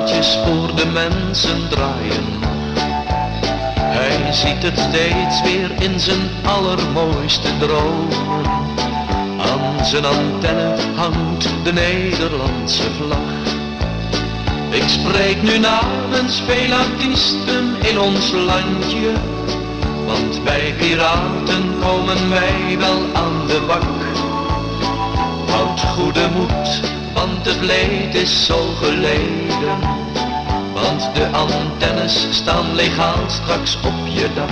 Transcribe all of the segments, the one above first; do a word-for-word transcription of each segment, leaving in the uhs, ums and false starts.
plaatjes voor de mensen draaien mag. Hij ziet het steeds weer in zijn allermooiste dromen. Aan zijn antenne hangt de Nederlandse vlag. Ik spreek nu namens veel artiesten in ons landje, want bij piraten komen wij wel aan de bak. Houd goede moed, want het leed is zo geleden, want de antennes staan legaal straks op je dak.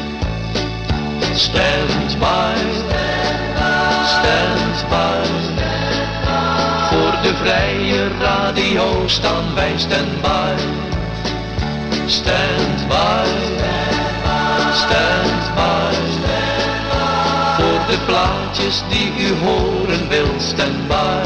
Stand by, stand by, voor de vrije radio staan wij stand by. Stand by, stand by, voor de plaatjes die u horen wil, stand by.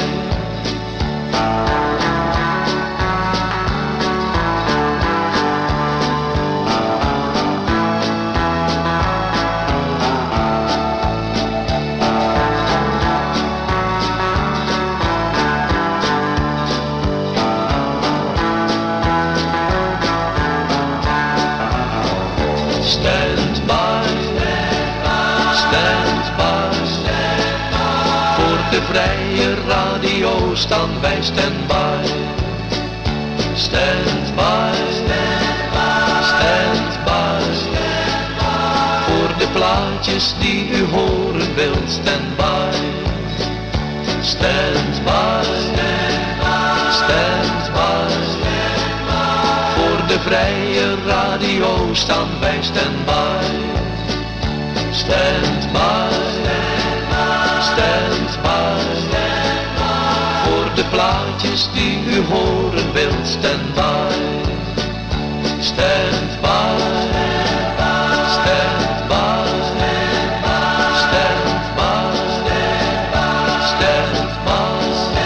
De vrije radio staan wij stand by. Stand by, stand by, voor de plaatjes die u horen wilt, stand by. Stand by, stand by, voor de vrije radio staan wij stand by. Stand by, stand by, voor de plaatjes die u horen wilt, stand by. Stand by, stand by, stand by, stand by.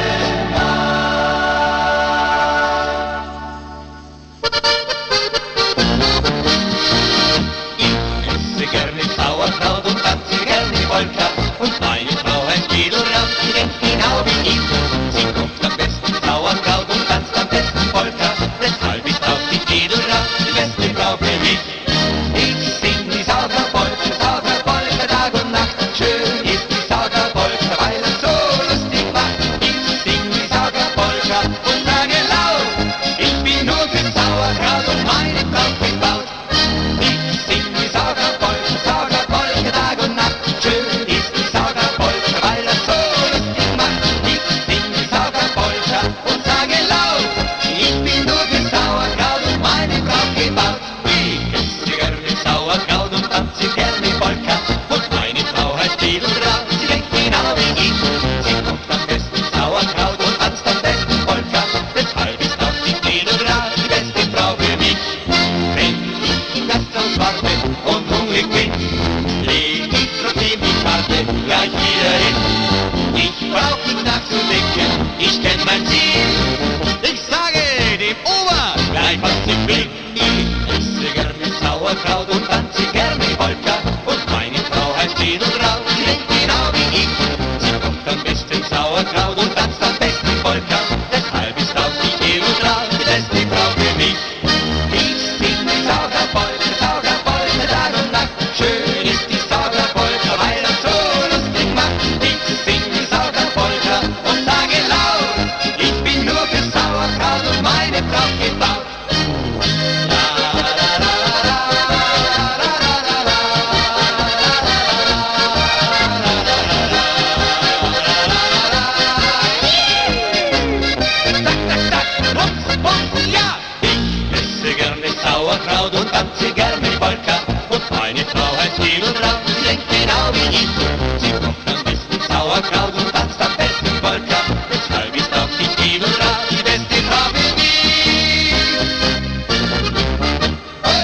Ich esse gerne Sauerkraut und tanze gerne Polka, und meine Frau heißt Edeltraut, die denkt genau wie ich. Sie kocht am besten Sauerkraut und tanzt am besten Polka, deshalb ist auch die Edeltraut die beste Frau für mich. Ich sing die Sauerkraut-Polka, Sauerkraut-Polka Tag und Nacht, schön ist die Sauerkraut-Polka, weil es so lustig macht. Ich sing die Sauerkraut-Polka und sage laut, ich bin nur für Sauerkraut und meine Frau gebaut. Ich sing die Sauerkraut-Polka, Sauerkraut-Polka Tag und Nacht, schön ist die Sauerkraut-Polka, weil es so lustig macht. Ich sing die Sauerkraut-Polka und sage laut, ich bin nur für Sauerkraut und meine Frau gebaut. Ich esse gerne Sauerkraut und tanze gerne Polka, und meine Frau heißt Edeltraut, sie denkt genau wie ich. Sie kocht am besten Sauerkraut und tanzt am besten Polka, deshalb ist auch die Edeltraut die beste Frau für mich. Wenn ich im Gasthaus warte und hungrig bin, leg ich trotzdem die Karte gleich wieder hin. Ich brauch nicht nachzudenken, ich kenn mein Ziel. Ich sage dem Ober gleich was ich will. Ich esse gerne Sauerkraut und tanze gerne Polka, und meine Frau heißt Edeltraut, sie denkt genau wie ich. Sie kocht am besten Sauerkraut und tanzt am besten Polka, deshalb ist auch die Edeltraut die beste Frau für mich. Ich sing die Sauerkraut-Polka, Sauerkraut-Polka Tag und Nacht, schön ist die Sauerkraut-Polka, weil das so lustig macht. Ich sing die Sauerkraut-Polka und sage laut, ich bin nur für Sauerkraut und meine Frau gebaut. La, la, la, la, la, la, la, la, la, Zack, zack, zack, rums, rums, ja! Ich esse gerne Sauerkraut und tanze gerne Polka, und meine Frau heißt Edeltraut, sie denkt genau wie ich. Sie kocht am besten Sauerkraut und tanzt am besten Polka, deshalb ist auch die Edeltraut die beste Frau für mich. Hey!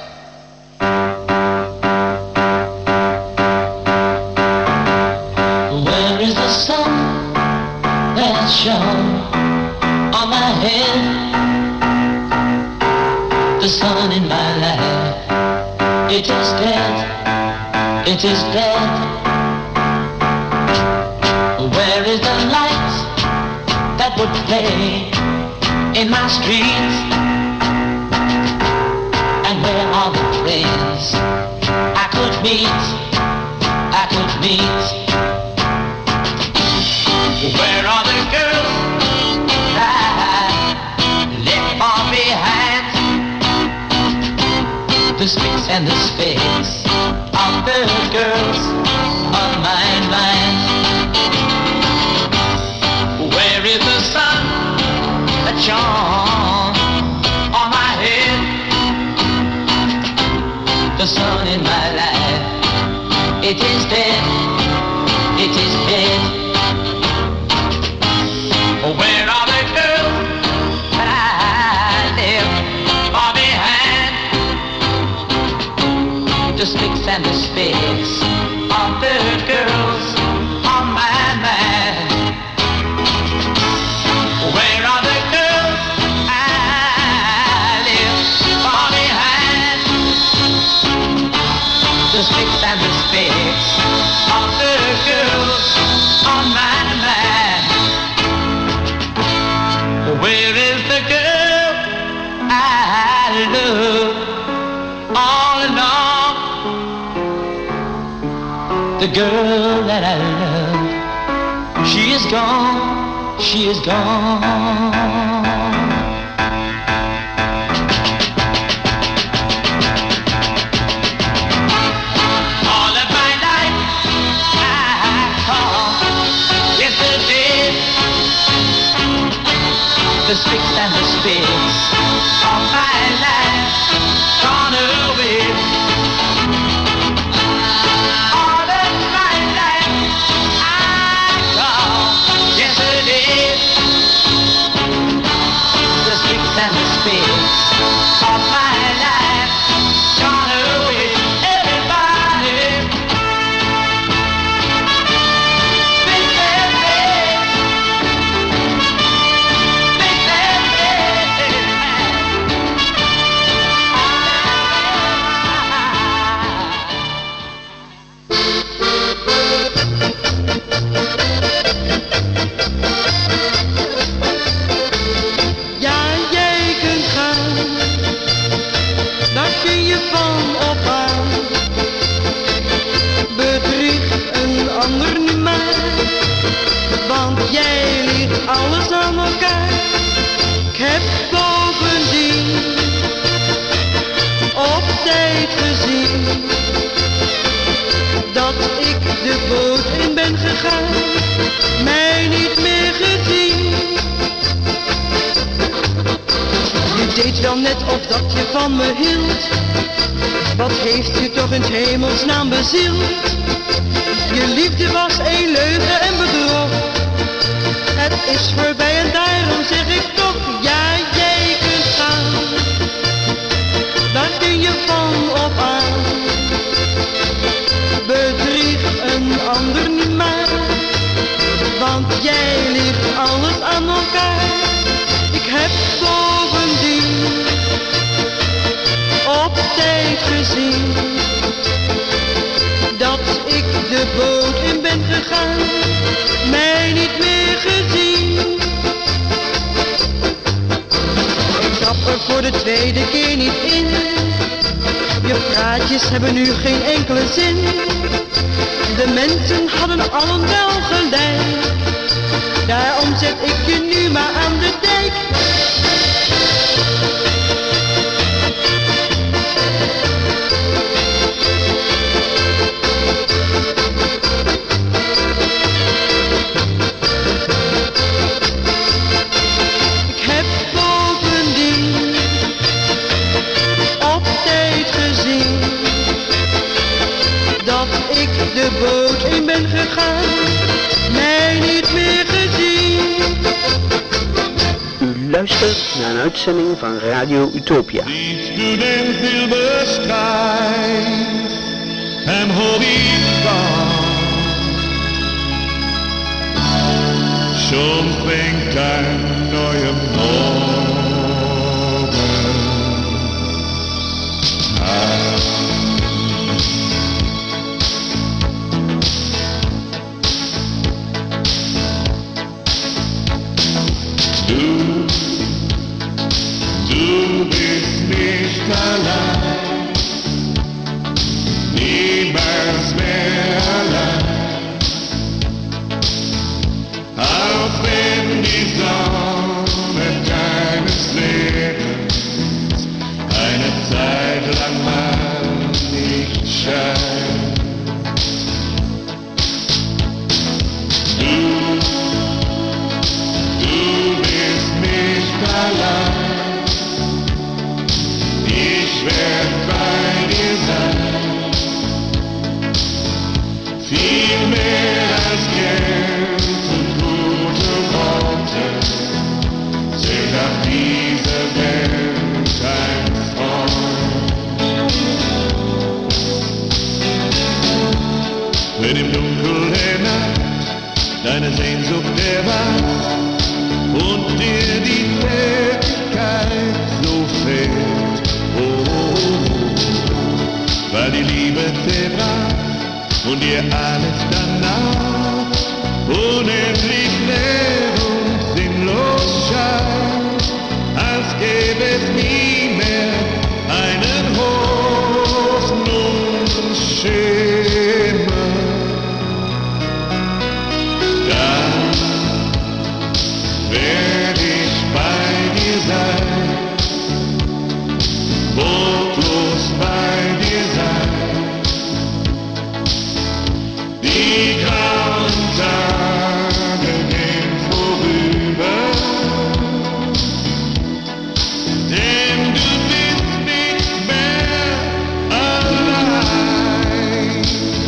Where is the sun that shone on my head? The sun in my life, it is dead, it is dead. Where is the light that would play in my streets? And where are the friends I could meet, I could meet? Where are the girls I left far behind? The spicks and the specks of the girls of my mind. Where is the sun that shone on my head? The sun in my life, it is dead, it is dead. Where are the girls that I left far behind? The spicks and the specks of the girls on my mind. Where are the girls I left far behind? The spicks and the specks of the girls on my mind. Where is the girl I love all along? The girl that I love, she is gone, she is gone. All of my life I call yesterday. The spicks and the specks of my life gone away. All of my life I call yesterday. The spicks and the specks of my life gone away. Everybody, spicks and specks. Ja, jij kunt gaan, daar kun je van op aan. Bedrieg een ander niet maar, want jij ligt alles aan elkaar. Ik heb bovendien op tijd gezien dat ik de boot in ben gegaan, mij niet meer gezien. Je deed wel net of dat je van me hield, wat heeft je toch in 's hemelsnaam bezield? Je liefde was een leugen en bedrog, het is voorbij en daarom zeg ik toch, ja jij kunt gaan, daar kun je van op aan. Bedrieg een ander niet maar, want jij ligt alles aan elkaar. Ik heb bovendien op tijd gezien dat ik de boot in ben gegaan, mij niet meer gezien. Ik trap er voor de tweede keer niet in, je praatjes hebben nu geen enkele zin. De mensen hadden allen wel gelijk, daarom zet ik je nu maar aan de dijk. Ik heb bovendien op tijd gezien dat ik de boot in ben gegaan, mij niet meer gezien. U luistert naar een uitzending van Radio Utopia. Liefde den silver sky and holy star. Schon fängt ein neuer Morgen an. Du Du bist nicht allein, niemals mehr allein. Auch wenn die Sonne deines Lebens eine Zeit lang mal nicht scheint. Du, du bist nicht allein. Ich werd bei dir sein, viel mehr als Geld und gute Worte, zählt auf dieser Welt ein Freund. Wenn im Dunkel der Nacht deine Sehnsucht erwacht und dir die Tätigkeit so fehlt, weil die Liebe zerbrach und dir alles danach unendlich leer und sinnlos scheint, als gäbe es nie mehr einen Hoffnungsschimmer. Dann werd ich bei dir sein, wortlos bei dir sein. Die grauen Tage gehen vorüber, denn du bist nicht mehr allein.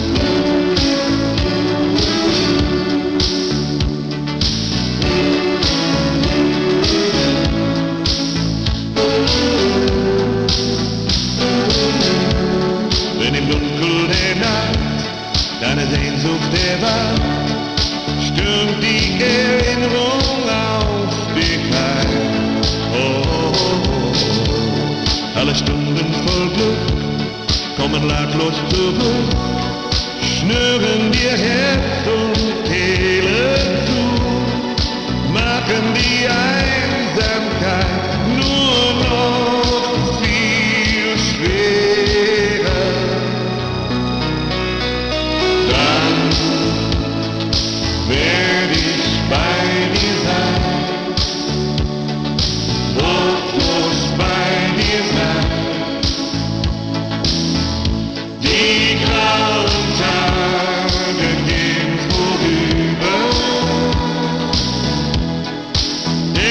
Wenn im Dunkel der Nacht deine Sehnsucht erwacht, stürmt die Erinnerung auf dich ein. Oh, oh, oh. Alle Stunden voll Glück kommen lautlos zurück, schnüren dir Herz und Kehle zu, machen die Einsamkeit nur noch viel schwerer. Dann werd ich bei dir sein, wortlos bei dir sein. Die grauen Tage gehen vorüber,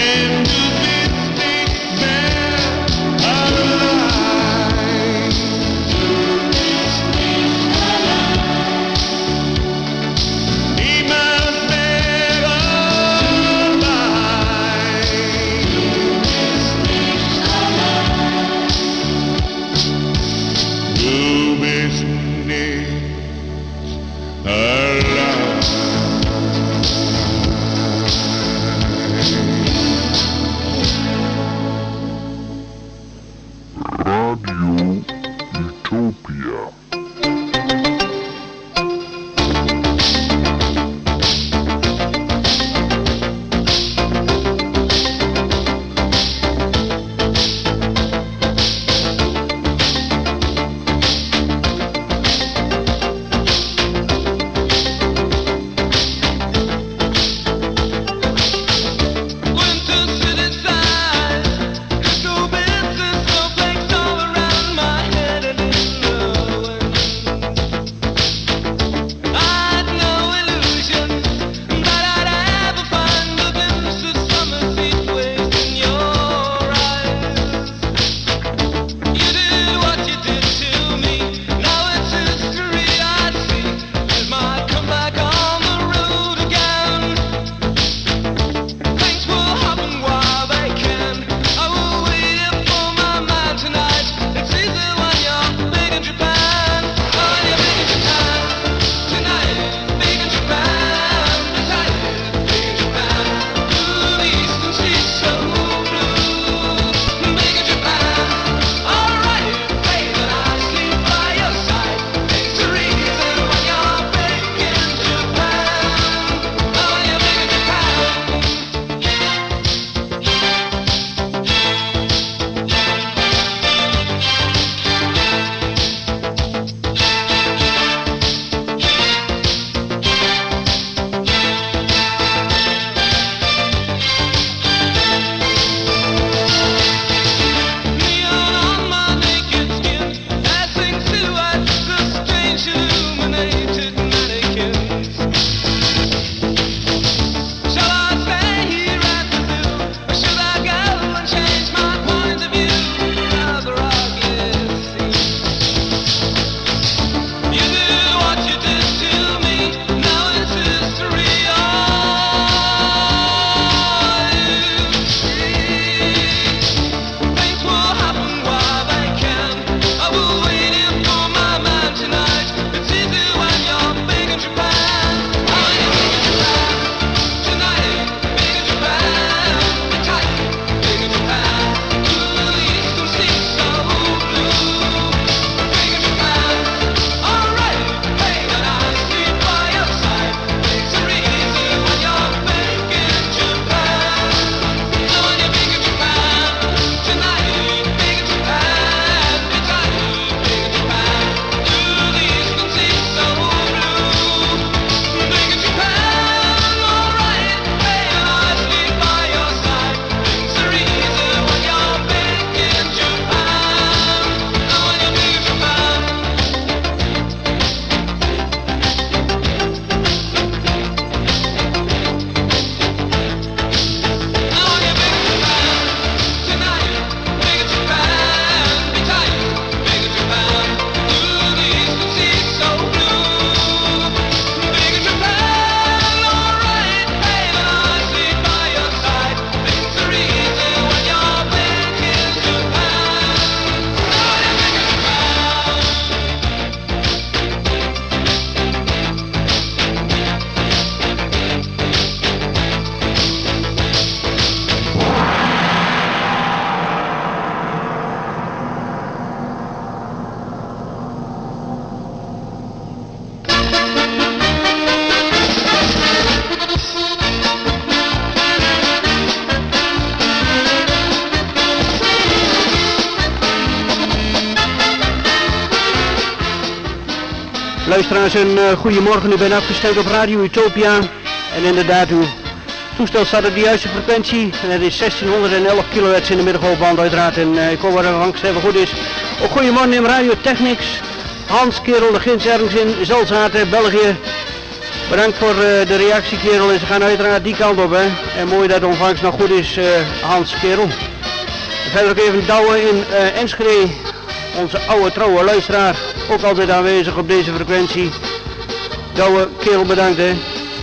Luisteraars, een uh, goedemorgen. U bent afgestemd op Radio Utopia. En inderdaad, uw toestel staat op de juiste frequentie. En het is zestienhonderdelf kilohertz in de middengolfband uiteraard. En uh, ik hoop dat het langst even goed is. Ook goedemorgen in Radio Technics. Hans Kerel, de Gins ergens in Zelzaten, België. Bedankt voor uh, de reactie, Kerel. En ze gaan uiteraard die kant op, hè. En mooi dat de ontvangst nog goed is, uh, Hans Kerel. En verder ook even Douwe in uh, Enschede. Onze oude trouwe luisteraar. Ook altijd aanwezig op deze frequentie. Douwe, Kerel, bedankt, hè.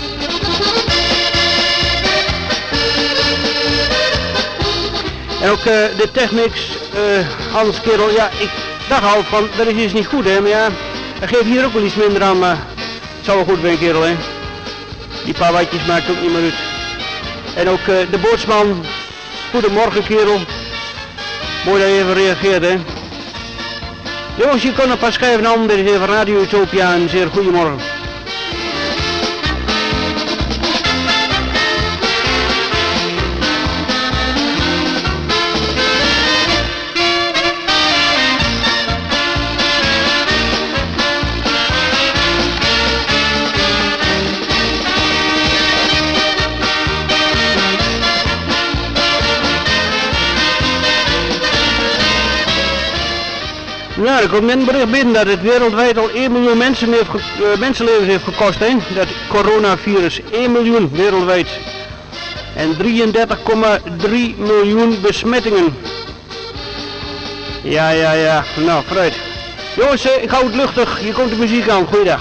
En ook uh, de Technics, uh, Hans Kerel. Ja, ik dacht al van, dat is iets niet goed, hè. Maar ja, dat geeft hier ook wel iets minder aan, maar het zou wel goed zijn, Kerel, hè. Die paar watjes maakt ook niet meer uit. En ook uh, de bootsman. Goedemorgen, Kerel. Mooi dat je even reageert, hè. Jongens, je kan een paar schrijven aan, dit is even Radio Utopia, een zeer goedemorgen. Ja, er komt net een bericht binnen dat het wereldwijd al één miljoen mensen heeft ge uh, mensenlevens heeft gekost, hè? Dat coronavirus, één miljoen wereldwijd. En drieëndertig komma drie miljoen besmettingen. Ja, ja, ja, nou, vooruit. Jongens, uh, ik hou het luchtig, hier komt de muziek aan, goeiedag.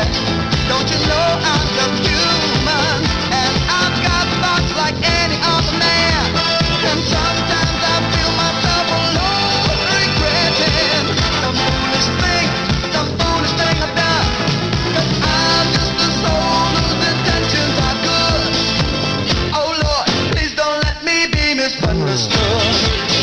Don't you know I'm just human, and I've got thoughts like any other man. And sometimes I feel myself alone, regretting some foolish thing, some foolish thing I've done. Cause I'm just a soul whose intentions are good. Oh Lord, please don't let me be misunderstood.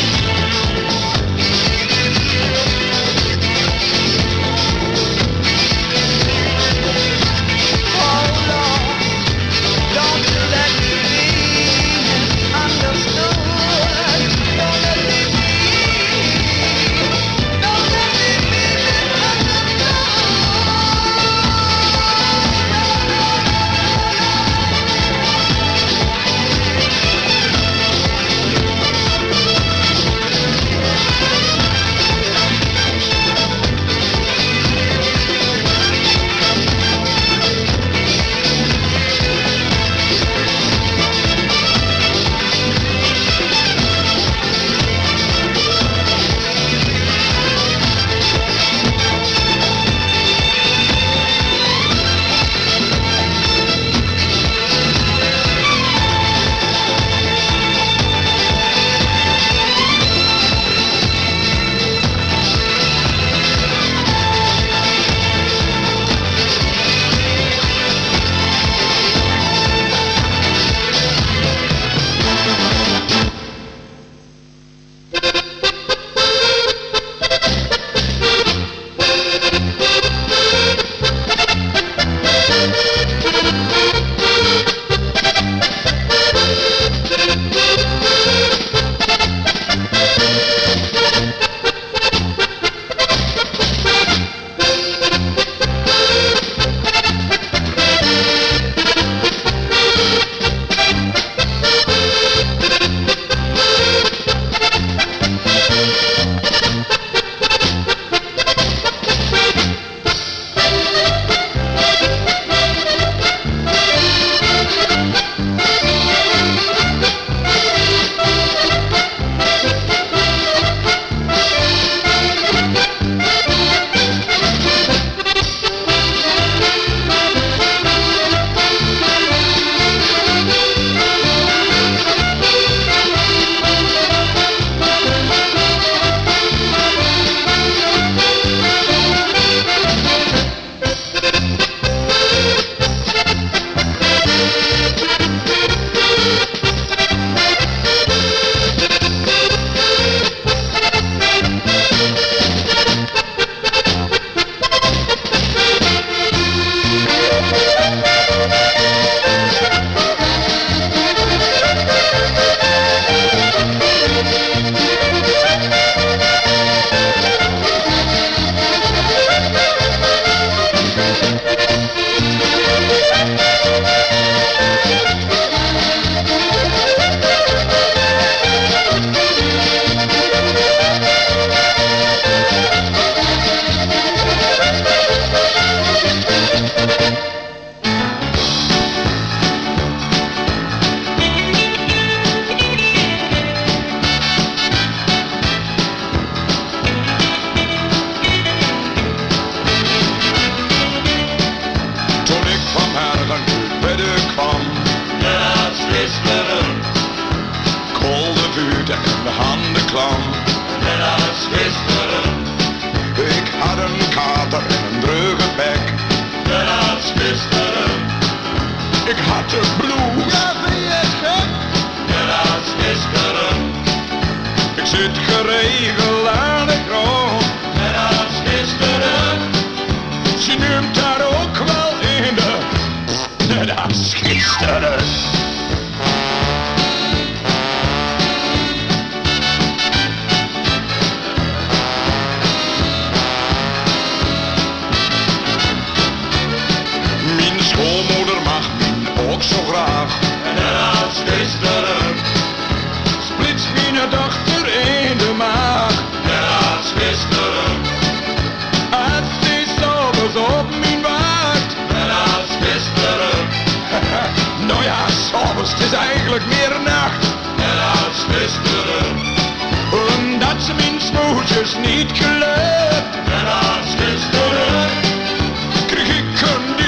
Het is eigenlijk meer nacht. En als gisteren. Omdat ze mijn smoeltjes niet gelukt. En als gisteren. Kreeg ik een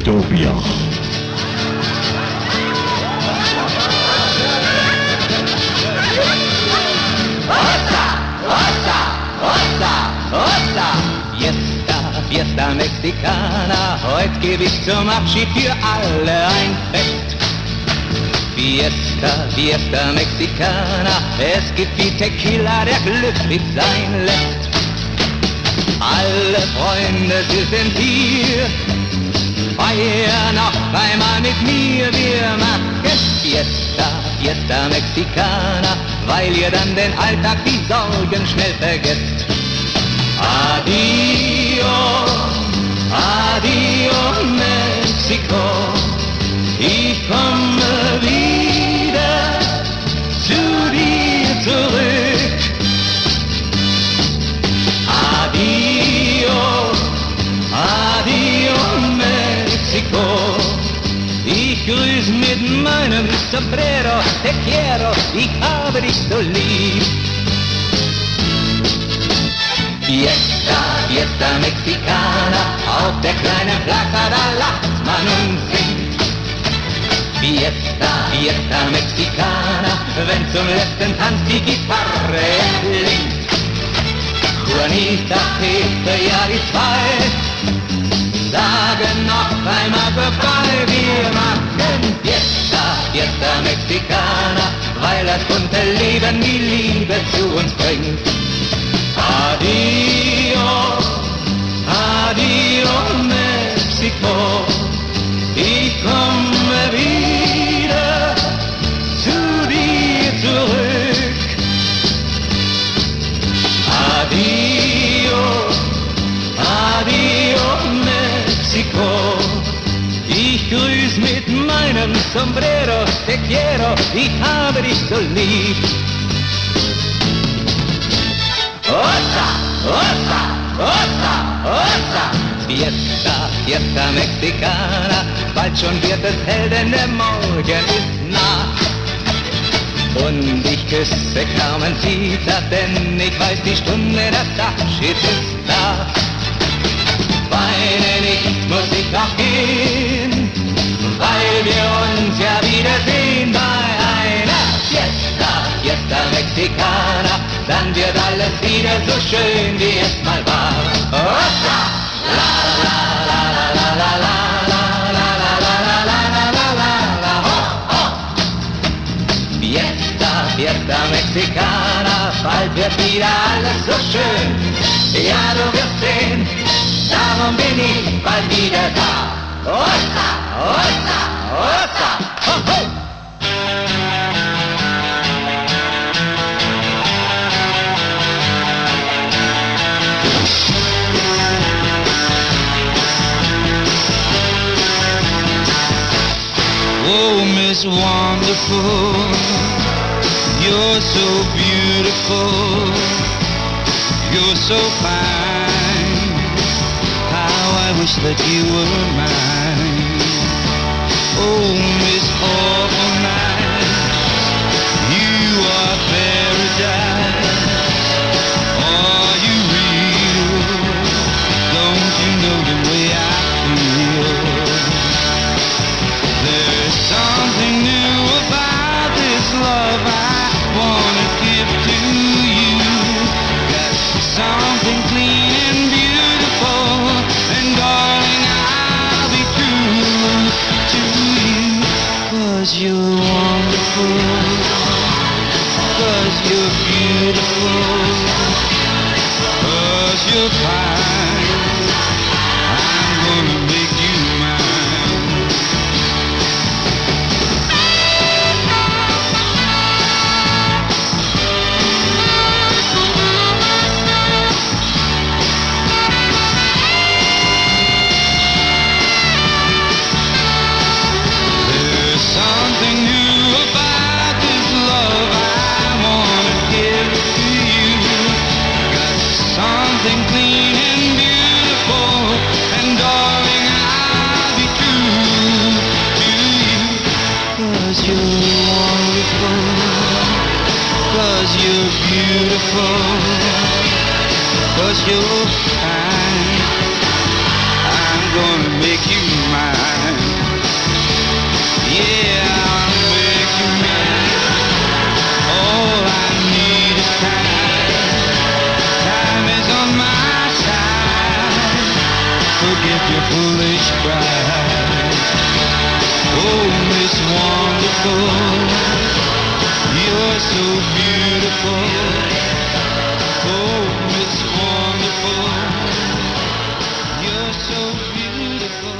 Utopia. Fiesta, Fiesta Mexicana, heute geb ich zum Abschied für alle ein Fest. Fiesta, Fiesta Mexicana, es gibt wie Tequila, der glücklich sein lässt. Alle Freunde, sie sind hier, feiern noch einmal mit mir, wir machen Fiesta, Fiesta Mexicana, weil ihr dann den Alltag, die Sorgen schnell vergesst. Adio, adio Mexiko, ich komme wieder zu dir zurück. Adio, adio Mexiko, ich grüß mit meinem Sombrero, te quiero, ich habe dich so lieb. Fiesta, Fiesta Mexicana, auf der kleinen Plaza, da lacht man und singt. Fiesta, Fiesta Mexicana, wenn zum letzten Tanz die Gitarre klingt. Juanita, Peter, ja die zwei, sagen noch einmal vorbei, wir machen Fiesta, Fiesta Mexicana, weil das bunte Leben die Liebe zu uns bringt. Adio, adio Mexiko, ich komme wieder zu dir zurück. Adio, adio Mexiko, ich grüß mit meinem Sombrero, te quiero, ich habe dich so lieb. Osa, osa, osa, osa, Fiesta, Fiesta Mexicana, bald schon wird es hell, denn der Morgen ist nah. Und ich küsse Carmencita, denn ich weiß die Stunde, das Abschied ist da. Weine nicht, muss ich auch gehen, weil wir uns ja wiedersehen bei einer Fiesta, Fiesta Mexicana, dann wird alles wieder so schön, wie es mal war. Osa! La la la la la la la la la la la la la la la ho ho! Fiesta, Fiesta Mexicana, bald wird wieder alles so schön. Ja, du wirst sehen, darum bin ich bald wieder da. Osa! Osa! Osa! Ho ho! Oh, Miss Wonderful, you're so beautiful, you're so fine, how I wish that you were mine. Oh, Miss Awful Night, you are paradise, are you real? Don't you know the way I feel? There's something new about this love I wanna give to you. Got something clean and beautiful, and darling, I'll be true to you. 'Cause you're wonderful, 'cause you're beautiful, 'cause you're fine. I'm gonna make you mine. There's something new about this love I wanna give to you. Got something clean and beautiful, and darling, I'll be true to you. 'Cause you're wonderful, 'cause you're beautiful, 'cause you're kind. I'm gonna make you mine. bright. Oh, Miss Wonderful, you're so beautiful. Oh, Miss Wonderful, you're so beautiful.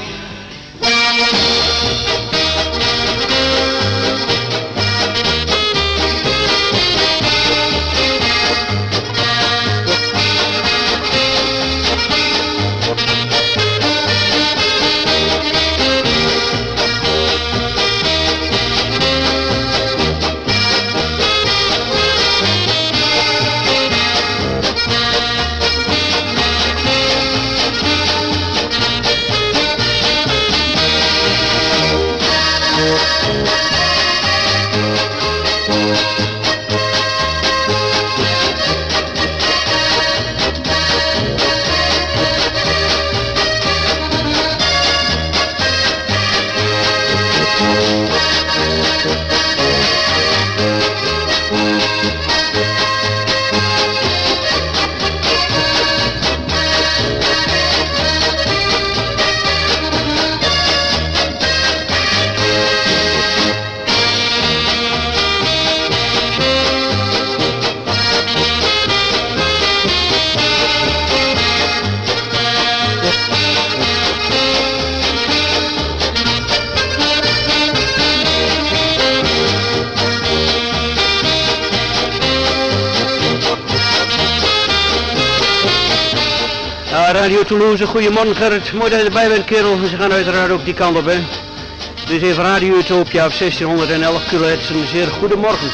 Radio Toulouse, goedemorgen Gerrit, mooi dat je erbij bent kerel, ze gaan uiteraard ook die kant op hè. Dit is even Radio Utopia op zestienhonderdelf kilohertz, een zeer goedemorgen.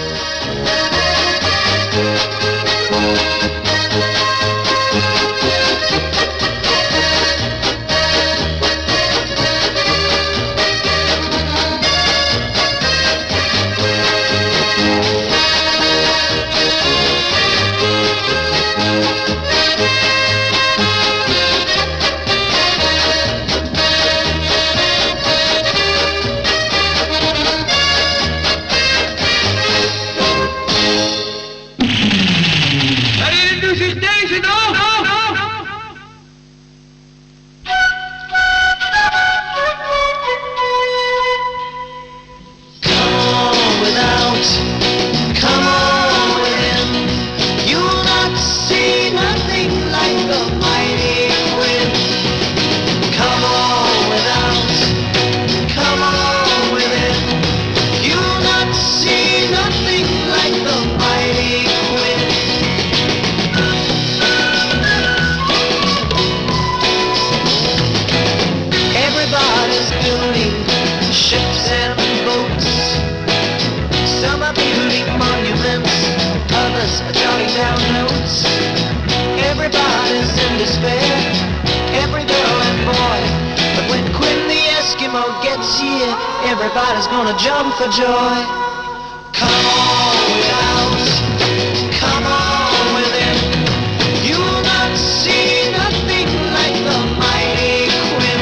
Everybody's gonna jump for joy. Come on without, come on within. You'll not see nothing like the mighty Quinn.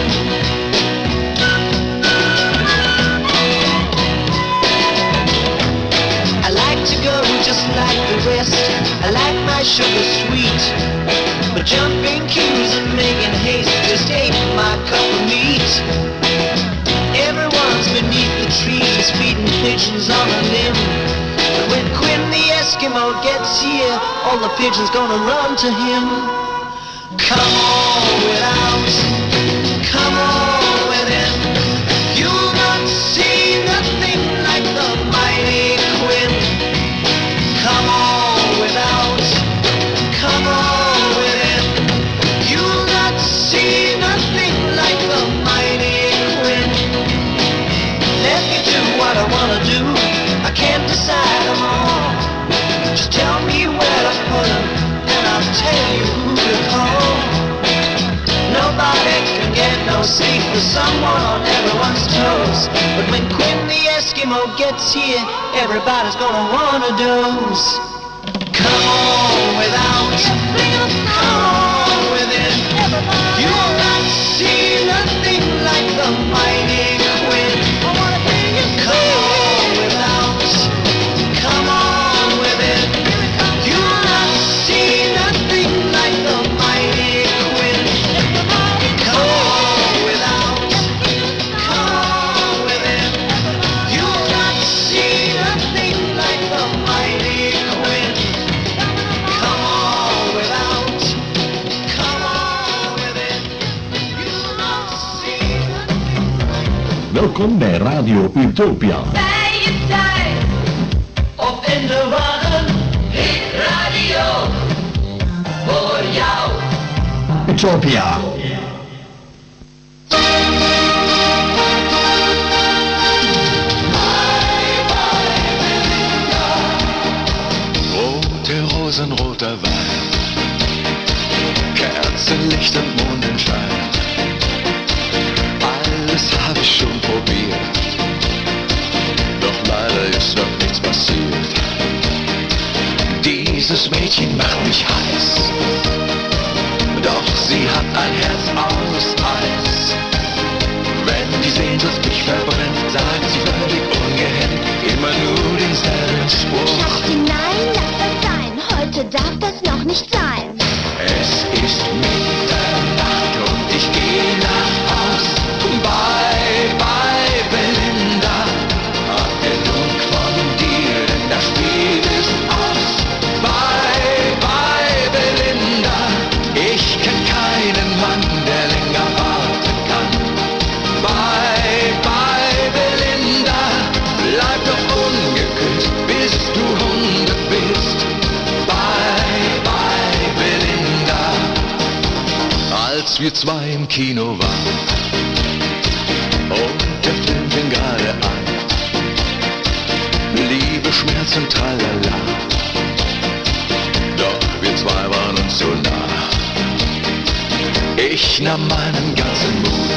I like to go just like the rest. I like my sugar sweet, but jumping queues and making haste just ain't my cup of meat. Everyone's beneath the trees feeding pigeons on a limb. But when Quinn the Eskimo gets here, all the pigeons gonna run to him. Come on without, come on within. You'll not see nothing like the mighty Quinn. Come on without, come on within. You'll not see nothing like the mighty Quinn. Let me do what I wanna do. I can't decide them all. Just tell me where to put them, and I'll tell you who to call. Nobody can get no sleep with someone on everyone's toes. But when Quinn the Eskimo gets here, everybody's gonna wanna doze. Come on without, come on within. You'll not see nothing like the mighty Quinn. Come on without, come on within. You'll not see nothing like the mighty Quinn. Come on without. Welkom bij Radio Utopia. Bij je thuis of in de wagen, hit radio voor jou. Utopia. Rote Rosen, roter Wein, Kerzenlicht und Mondenschein. Alles habe ich schon probiert, doch leider ist noch nichts passiert. Dieses Mädchen macht mich heiß, doch sie hat ein Herz aus Eis. Wenn die Sehnsucht mich verbrennt, sagt sie völlig ungehemmt immer nur denselben Spruch. Schatzi, nein, lass das sein, heute darf das noch nicht sein. Es ist Mitternacht und ich gehe nach Haus. Bye, bye, Belinda, hab genug von dir, denn das Spiel ist aus. Bye, bye, Belinda, ich kenn keinen Mann, der länger warten kann. Bye, bye, Belinda, bleib doch ungeküsst, bis du hundert bist. Bye, bye, Belinda. Als wir zwei im Kino waren und der Film fing gerade an, Liebe, Schmerz und Tralala, doch wir zwei waren uns so nah. Ich nahm meinen ganzen Mut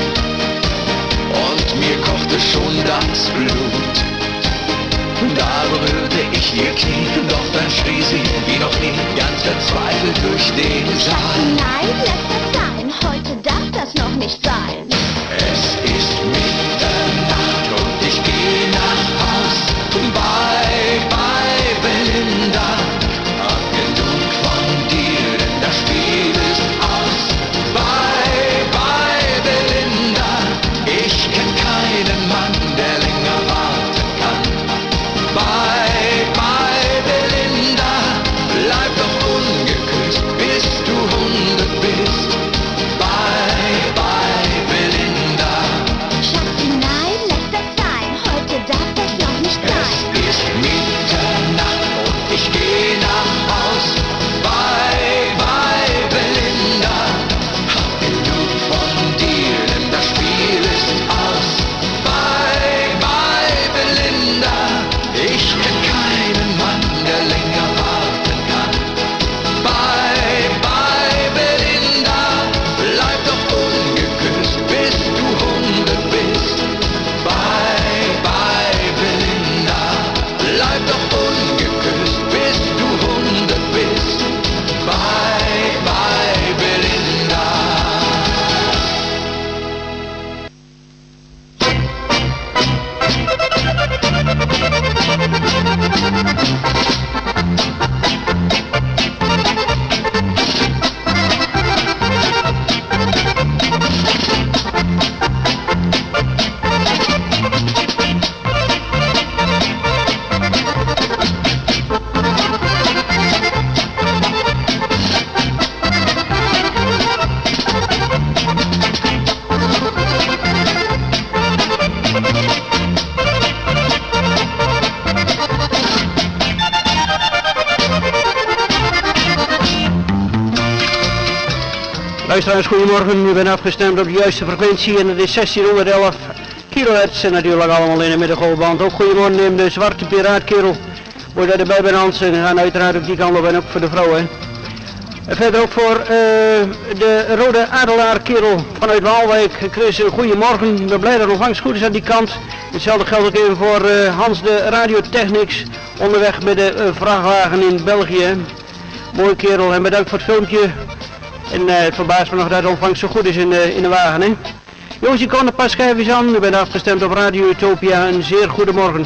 und mir kochte schon das Blut. Da berührte ich ihr Knie, doch dann schrie sie wie noch nie, ganz verzweifelt durch den Saal. Nein, lass das sein, heute darf das noch nicht sein. Es ist Mitternacht und ich gehe nach Haus. Bye, bye, Belinda, hab genug von dir, denn das Spiel ist aus. Bye, bye, Belinda, ich kenn keinen Mann, der länger warten kann. Bye, bye, Belinda, bleib doch ungeküsst, bis du hundert bist. Bye, bye, Belinda. Schatzi, nein, lass das sein, heute darf das noch nicht sein. Es ist Mitternacht und ich gehe nach Haus. Bye, bye, Belinda, hab genug von dir, denn das Spiel ist aus. Bye, bye, Belinda, ich kenn keinen Mann, der länger warten kann. Bye, bye, Belinda, bleib doch ungeküsst, bis du hundert bist. Bye, bye, Belinda, bleib doch ungeküsst, bis du hundert bist. Bye, bye, Belinda. Luisteraars, goedemorgen. U bent afgestemd op de juiste frequentie en het is zestienhonderdelf kilohertz en natuurlijk allemaal in de middengolfband. Ook goedemorgen, neem de zwarte piraatkerel. Wordt er erbij bij Hans en gaan uiteraard op die kant op en ook voor de vrouwen. En verder ook voor uh, de rode adelaarkerel vanuit Waalwijk. Chris, goedemorgen. Ik ben blij dat de ontvangst goed is aan die kant. Hetzelfde geldt ook even voor uh, Hans de Radiotechnics onderweg met de uh, vrachtwagen in België. Mooi kerel en bedankt voor het filmpje. En uh, het verbaast me nog dat de ontvangst zo goed is in, uh, in de wagen, hè. Jongens, je kan een paar schijfjes aan. U bent afgestemd op Radio Utopia. Een zeer goede morgen.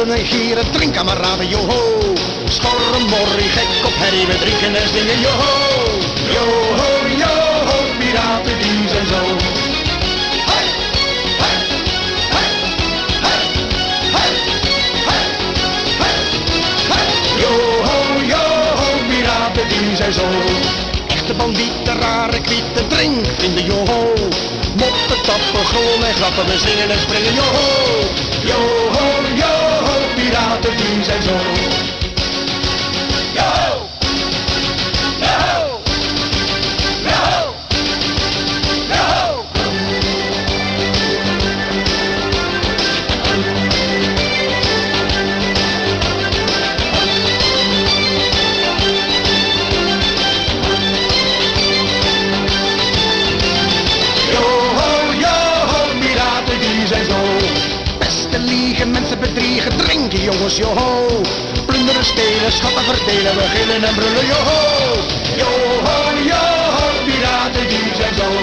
brullen en gieren, drink kameraden, joho. Schorremorrie, gek op herrie, we drinken en zingen, joho. Joho, joho, piraten die zijn zo. Hey, hey, hey, hey, hey, hey, hey, hey. Joho, joho, piraten die zijn zo. Echte bandieten, rare kwieten, drink in de joho. Moppen, tappen, grollen en grappen, we zingen en springen, joho. Joho, joho, piraten die zijn zo. Joho, joho, joho, joho. Mensen bedriegen, drinken jongens, joho. Plunderen, stelen, schatten verdelen, we gillen en brullen, joho. Joho, joho, piraten die zijn zo.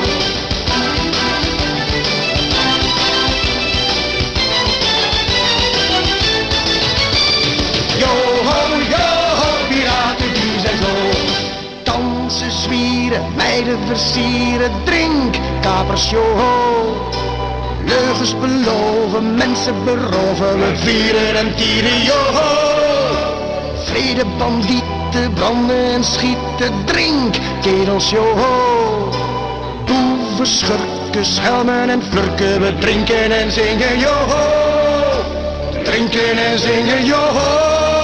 Joho, joho, piraten die zijn zo. Dansen, zwieren, meiden versieren, drink, kapers, joho. Leugens beloven, mensen beroven, we vieren en tieren, joho. Vrede, bandieten, branden en schieten, drink, kerels, joho. Boeven, schurken, schelmen en flurken, we drinken en zingen, joho. Drinken en zingen, joho.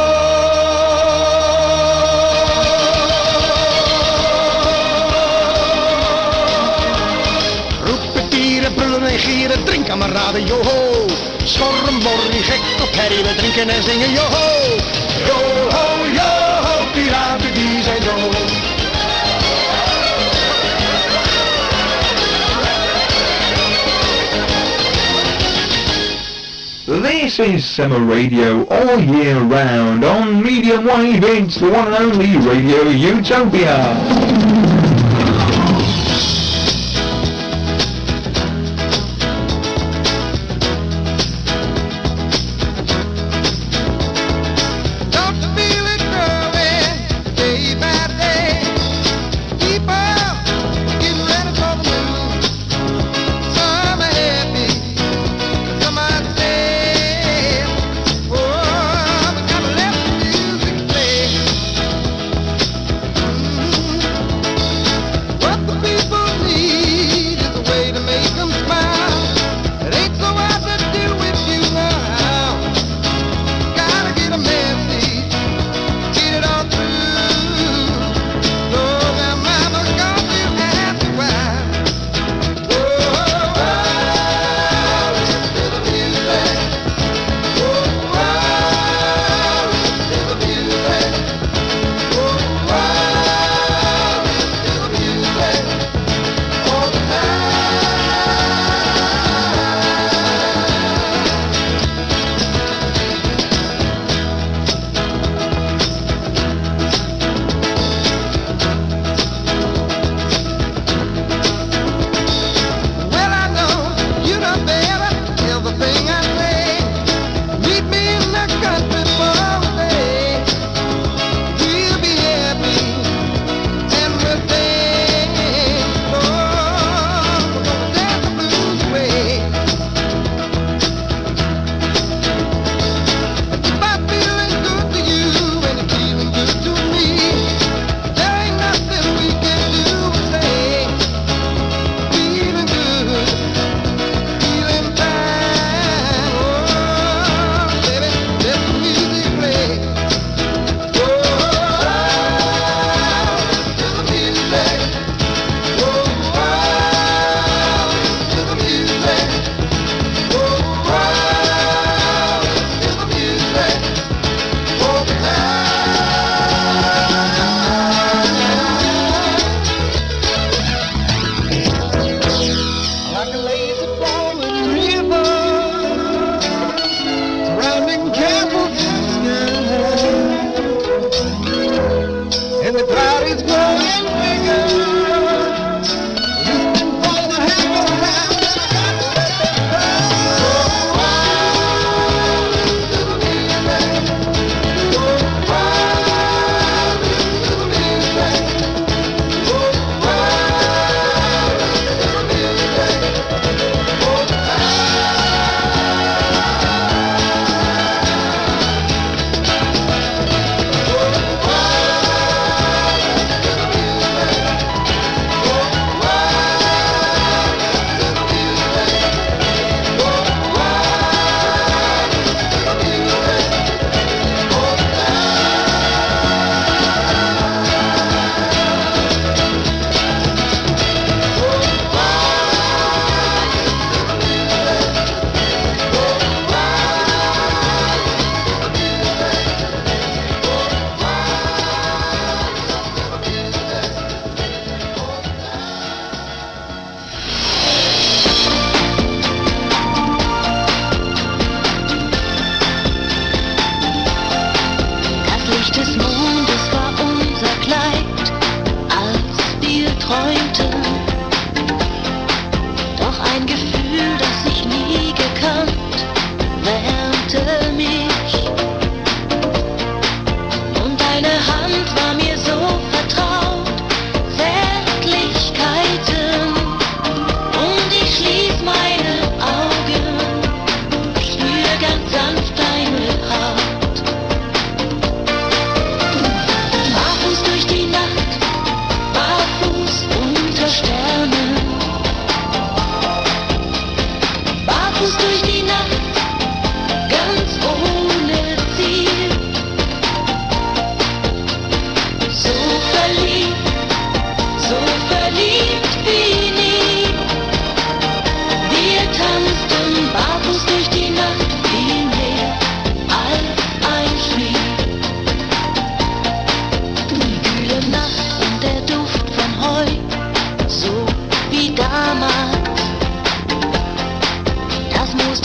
Gieren, drink kameraden, joho. Schorremorrie, gek op herrie, we drinken en zingen, joho. Joho, joho, piraten die zijn zo. This is Summer Radio all year round on medium wave. It's the one and only Radio Utopia. Mm-hmm.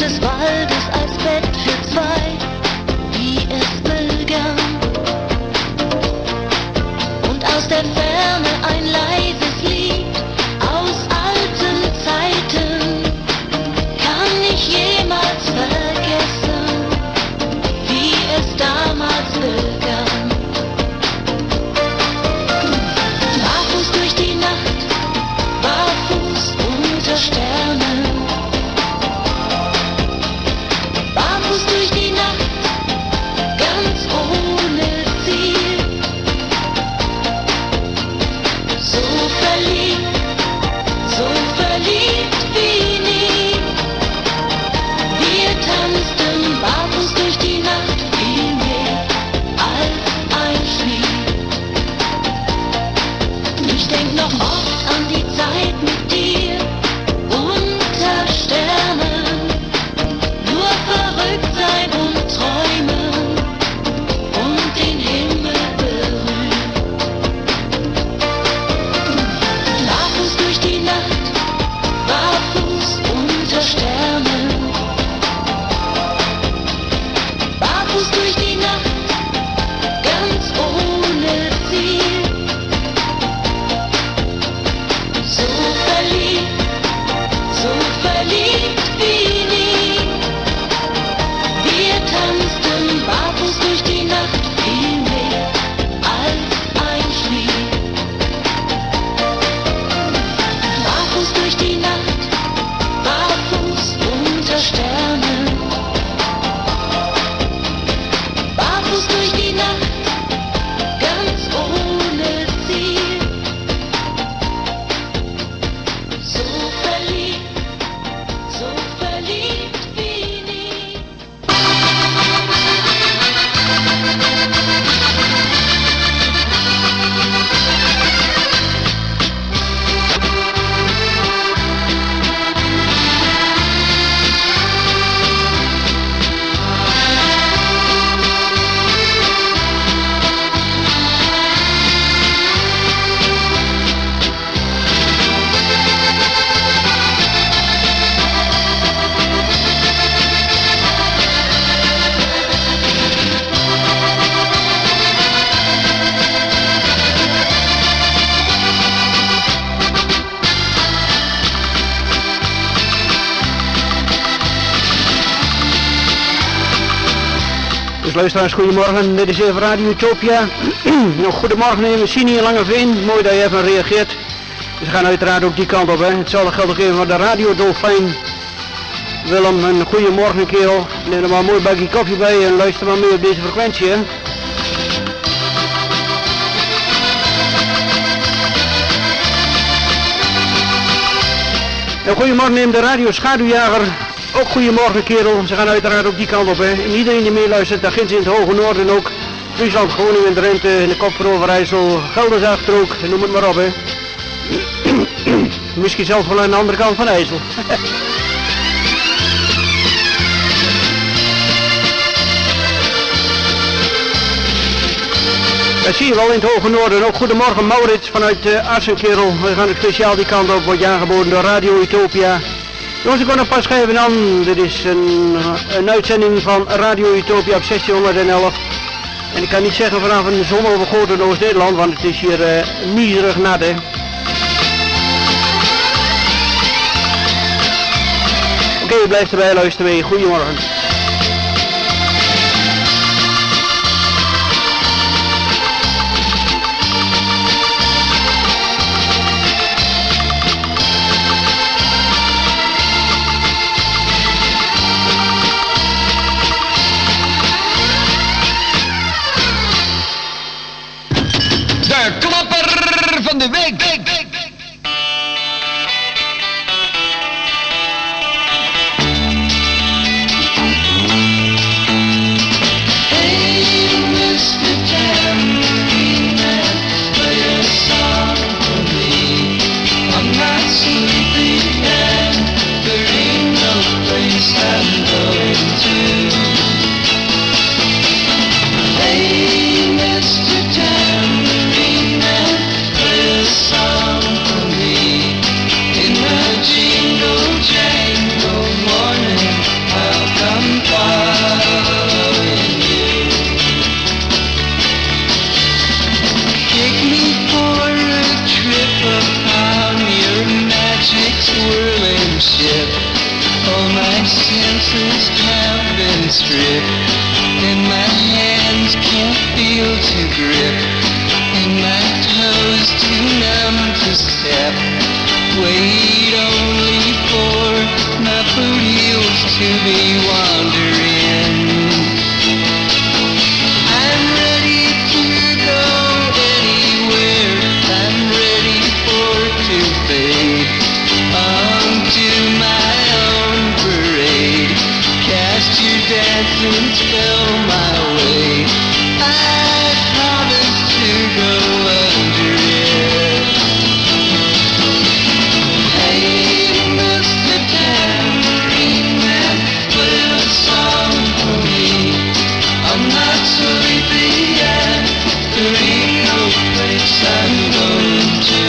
des Waldes als Bett für zwei, wie es begann. Und aus der Ferne ein leises Lied aus alten Zeiten kann ich jemals vergessen, wie es damals begann. Barfuß durch die Nacht, barfuß unter Sternen. Barfuß durch die Nacht, ganz ohne Ziel. So verliebt, so verliebt wie nie. Wir tanzten barfuß durch die Nacht, viel mehr als ein Spiel. Ich denk noch oft an die Zeit mit dir, unter Sternen. Nur verrückt sein und träumen und den Himmel berühren. Barfuß durch die Nacht, barfuß unter Sternen. Barfuß durch die Nacht, ganz ohne Ziel. So verliebt, so verliebt wie nie. Wir tanzten barfuß durch die Nacht, viel mehr als ein Spiel. Barfuß durch die Nacht, barfuß unter Sternen. Barfuß durch die Nacht, ganz ohne Ziel. So verliebt, so verliebt wie nie. Dus luisteraars, goedemorgen, dit is even Radio Utopia. Nog goedemorgen in Messini in Langeveen, mooi dat je even reageert. Dus we gaan uiteraard ook die kant op, hè. Hetzelfde geldt ook even voor de Radio Dolfijn. Willem, een goedemorgen kerel. Neem er maar een mooi bakje koffie bij en luister maar mee op deze frequentie, hè. En goedemorgen neem de Radio Schaduwjager. Ook goedemorgen kerel, ze gaan uiteraard ook die kant op, hè. En iedereen die meeluistert, daar ginds in het hoge noorden ook. Friesland, Groningen, Drenthe, in de kop van Overijssel, Gelders Achterhoek, noem het maar op, hè. Misschien zelfs wel aan de andere kant van IJssel. Dat zie je wel in het hoge noorden. Ook goedemorgen Maurits vanuit uh, Arsen kerel. We gaan ook speciaal die kant op, wordt je aangeboden door Radio Utopia. Jongens, ik kon nog pas geven aan. Dit is een, een uitzending van Radio Utopia op zestienhonderdelf. En ik kan niet zeggen vanaf een zonovergoten Oost-Nederland, want het is hier uh, miserig nat, hè. Oké, okay, blijf erbij luisteren. Goedemorgen. De klapper van de week. my senses have been stripped, and my hands can't feel to grip, and my toes too numb to step. Wait only for my boot heels to be wandering. I'm ready to go anywhere, I'm ready for to fade onto my own parade. Cast your dancing spell my way, I promise to go under it. Hey, Mister Tambourine Man, play a song for me. I'm not sleepy yet, there ain't no place I'm going to.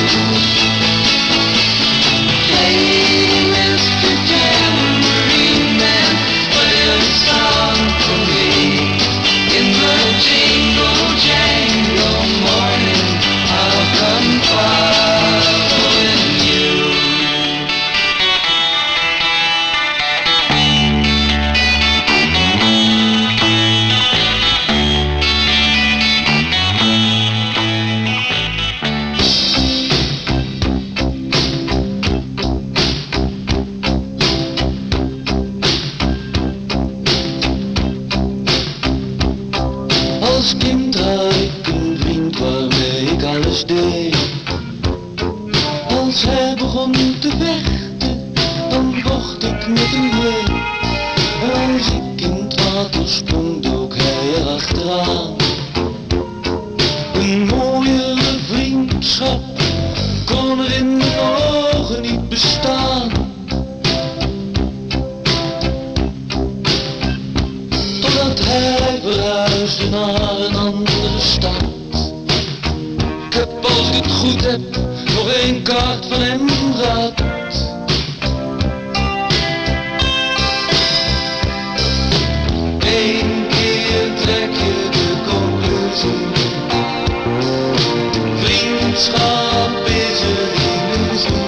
Hey, Mister Tambourine Man, play a song for me. In the jingle jangle morning, I'll come following you. Als kind had ik een vriend waarmee ik alles deed. Als hij begon te vechten, dan vocht ik met hem mee. Als ik in het water sprong, dook hij erachteraan. Een mooiere vriendschap kon er in mijn ogen niet bestaan. Totdat hij verhuisde naar een andere stad. Ik heb, als ik het goed heb, nog één kaart van hem gehad. Eén keer trek je de conclusie. Vriendschap is een illusie.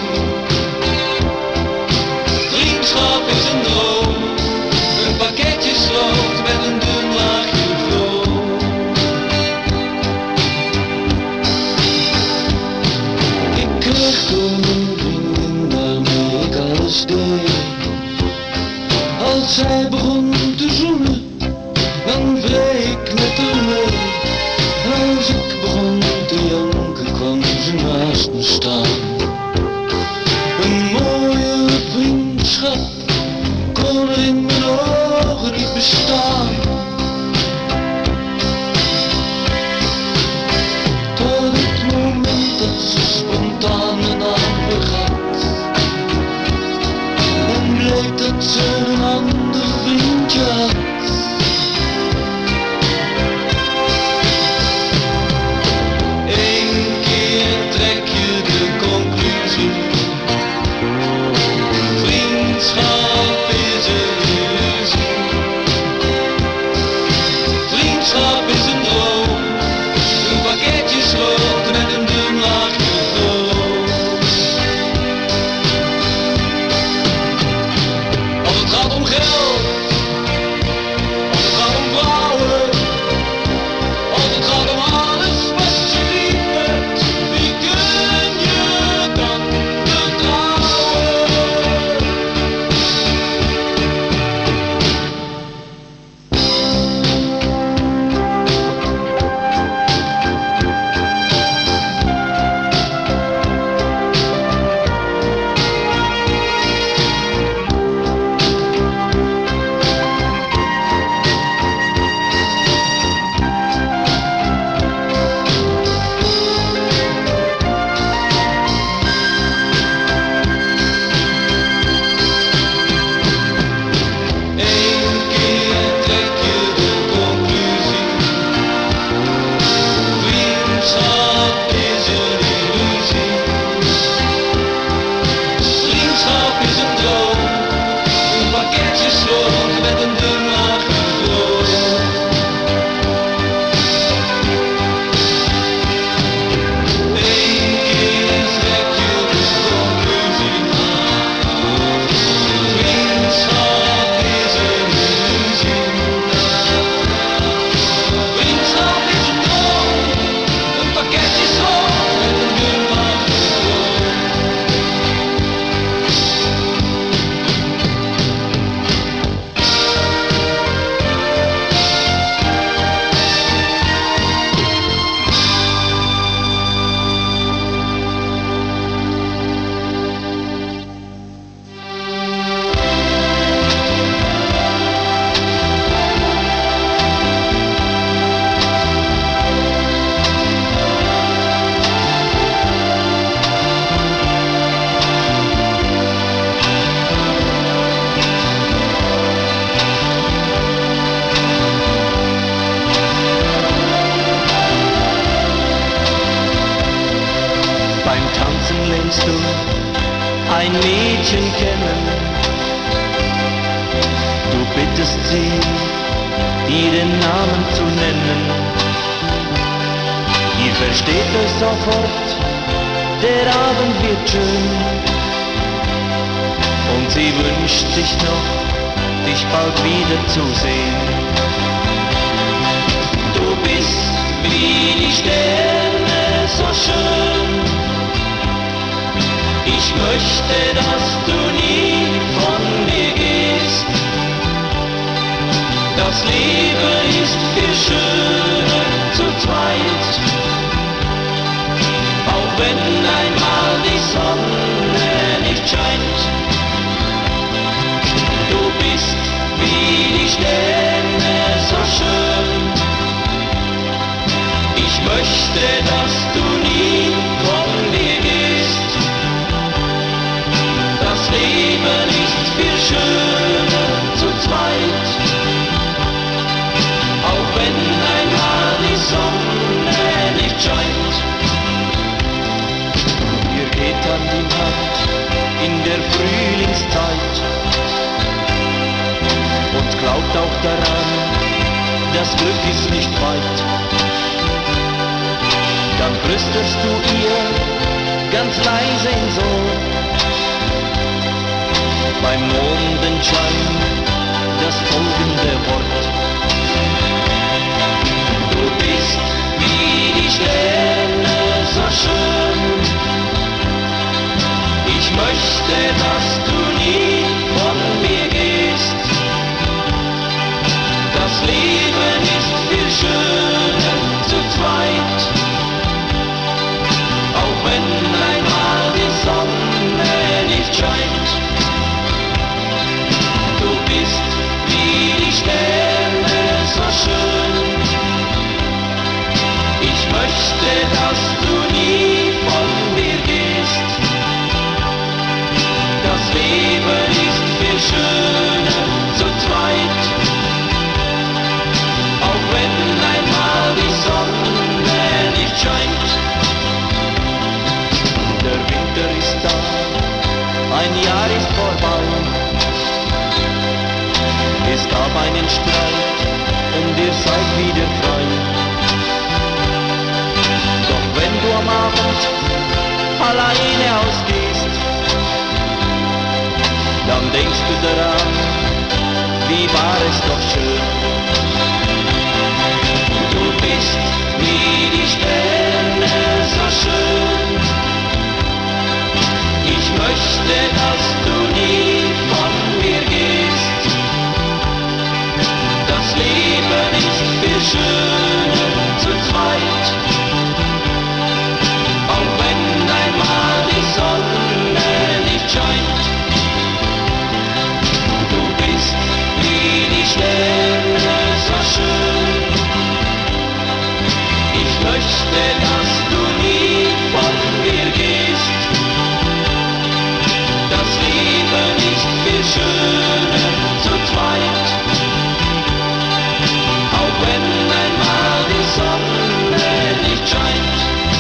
Vriendschap is een droom. Een pakketje sloot met een dun laagje vloer. Ik kreeg toen een vriendin waarmee ik alles deed. Als zij begon te zoenen, dan wreef ik met haar mee. Als ik begon te janken, kwam ze naast me staan. Een mooie vriendschap kon er in mijn ogen niet bestaan. Tot het moment dat ze spontaan mijn naam vergat. En bleek dat ze een ander vriendje had. Eén keer trek je de conclusie. Vriendschap is een illusie. Vriendschap is een droom. Een pakketje sloot met een dun laagje roos. Als het gaat lernst du ein Mädchen kennen. Du bittest sie, dir den Namen zu nennen. Ihr versteht es sofort, der Abend wird schön. Und sie wünscht sich noch, dich bald wiederzusehen. Du bist wie die Sterne so schön. Ich möchte, dass du nie von mir gehst. Das Leben ist viel schöner zu zweit. Auch wenn einmal die Sonne nicht scheint. Du bist wie die Sterne so schön. Ich möchte, dass du nie von mir gehst. Das Leben ist viel schöner zu zweit. Auch wenn einmal die Sonne nicht scheint. Ihr geht Hand in Hand in der Frühlingszeit und glaubt auch daran, das Glück ist nicht weit. Dann flüsterst du ihr ganz leise ins Ohr, beim Mondenschein das folgende Wort. Du bist wie die Sterne so schön. Ich möchte, dass du nie von mir gehst. Das Leben ist viel schöner zu zweit. Auch wenn einmal die Sonne nicht scheint. Du bist wie die Sterne so schön. Ich möchte, dass du nie von mir gehst. Das Leben ist viel schöner zu zweit. Auch wenn einmal die Sonne nicht scheint. Der Winter ist da, ein Jahr ist vorbei. Es gab einen Streit und ihr seid wieder frei. Doch wenn du am Abend alleine ausgehst, dann denkst du daran, wie war es doch schön. Du bist wie die Sterne so schön. Ich möchte, dass du nie von mir gehst. Das Leben ist viel schöner zu zweit. Auch wenn einmal die Sonne nicht scheint. Du bist wie die Sterne so schön. Ich möchte, dass du nie von mir gehst. Das Leben ist viel schöner zu zweit. Auch wenn einmal die Sonne nicht scheint.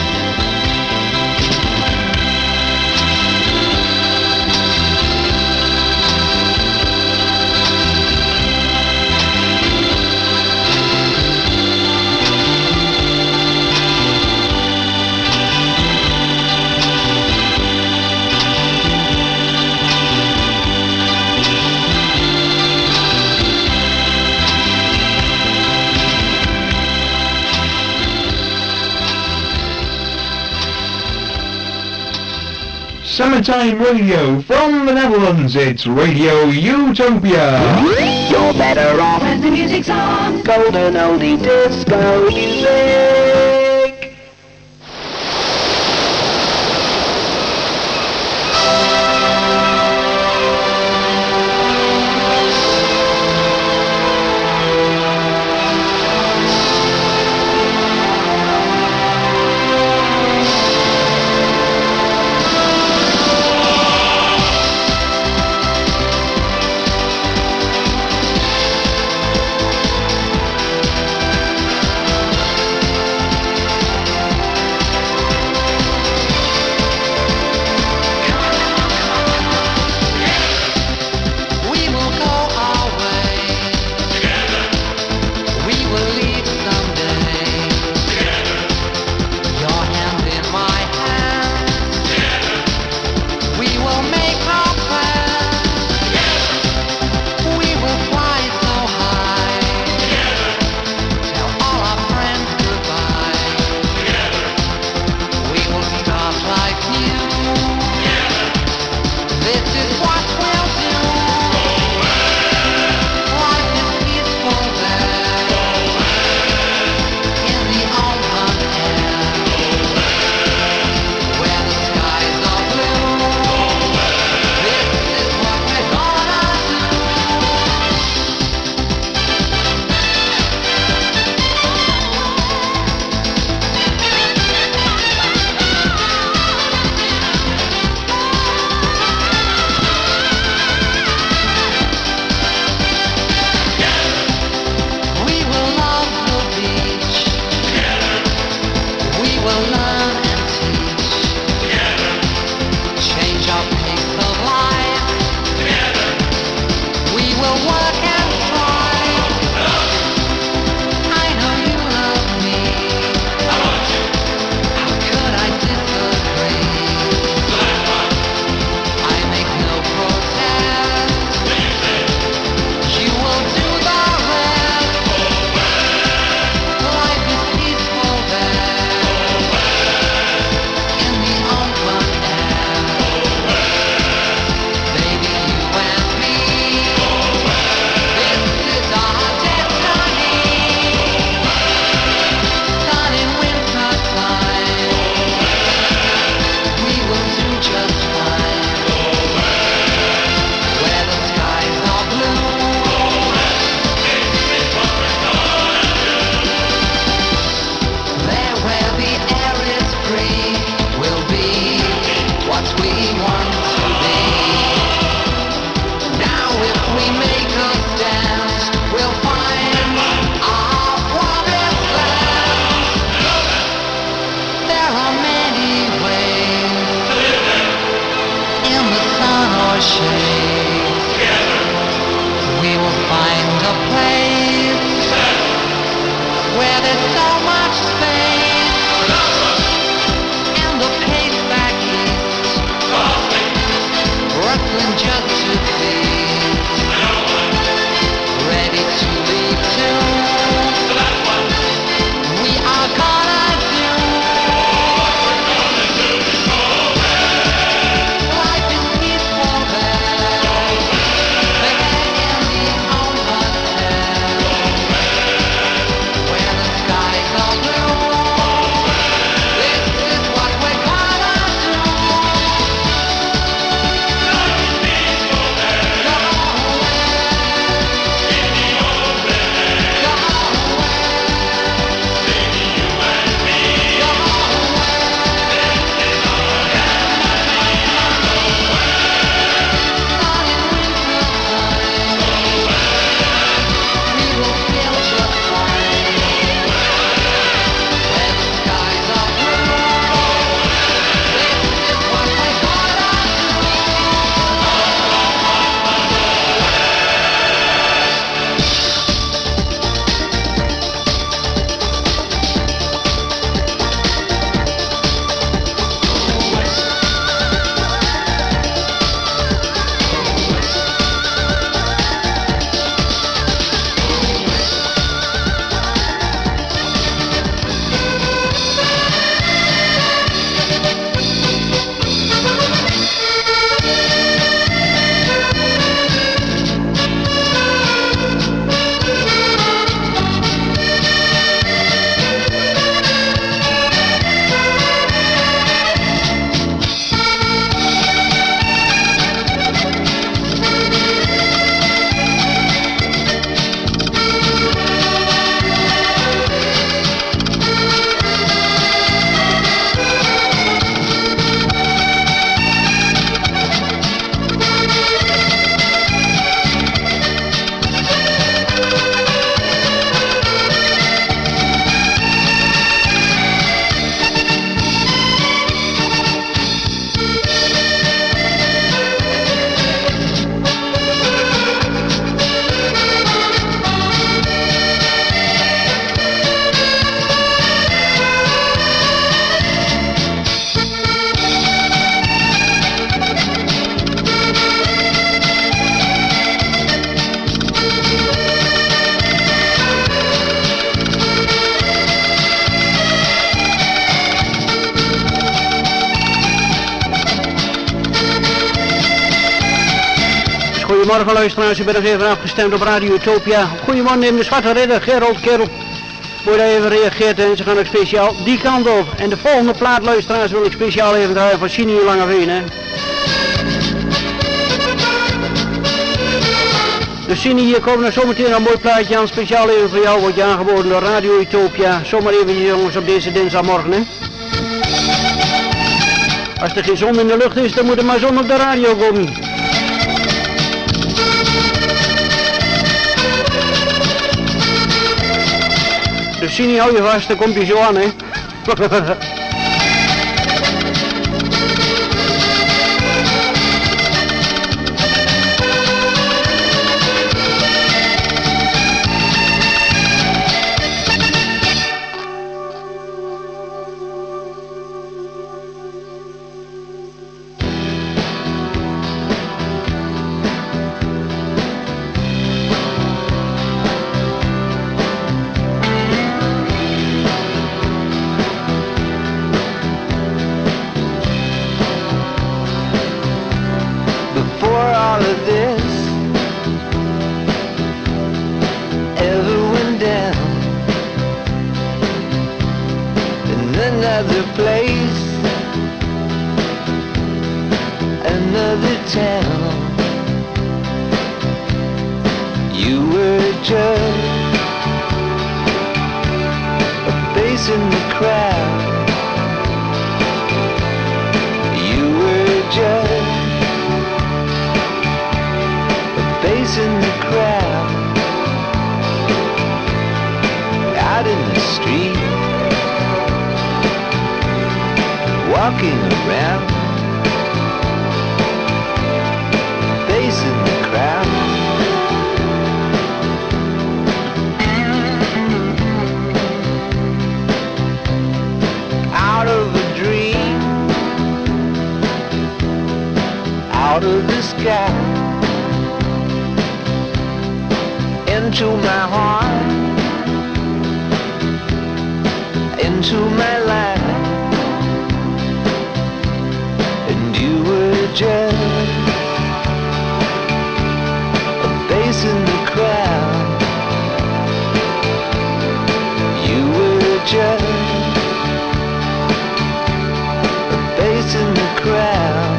Summertime Radio from the Netherlands, it's Radio Utopia. You're better off when the music's on. Golden oldie disco music. shade. We will find a place where there's so much space, and the pace back east, Brooklyn just to please, ready to leave too. We are gonna do life is peaceful there, there in the old hotel, where the skies are blue. This is what we're gonna do. Life is peaceful there, go away, in the open air, go away, baby you and me, go away. This is our Sun in winter time, we will feel just fine, where the skies are blue. This is what we're gonna Goedemorgen luisteraars, u bent nog even afgestemd op Radio Utopia. Goedemorgen, neem de Zwarte Ridder, Gerold Kerel. Moet je even reageert en ze gaan ook speciaal die kant op. En de volgende plaat luisteraars wil ik speciaal even draaien van Sini Langeveen, hè. Dus Sini, hier komen er zometeen een mooi plaatje aan. Speciaal even voor jou, wordt je aangeboden door Radio Utopia. Zomaar even jongens op deze dinsdagmorgen, hè. Als er geen zon in de lucht is, dan moet er maar zon op de radio komen. Dus Sini, hou je vast, dan komt hij zo aan, hè. sky into my heart, into my life, and you were just a face in the crowd. You were just a face in the crowd,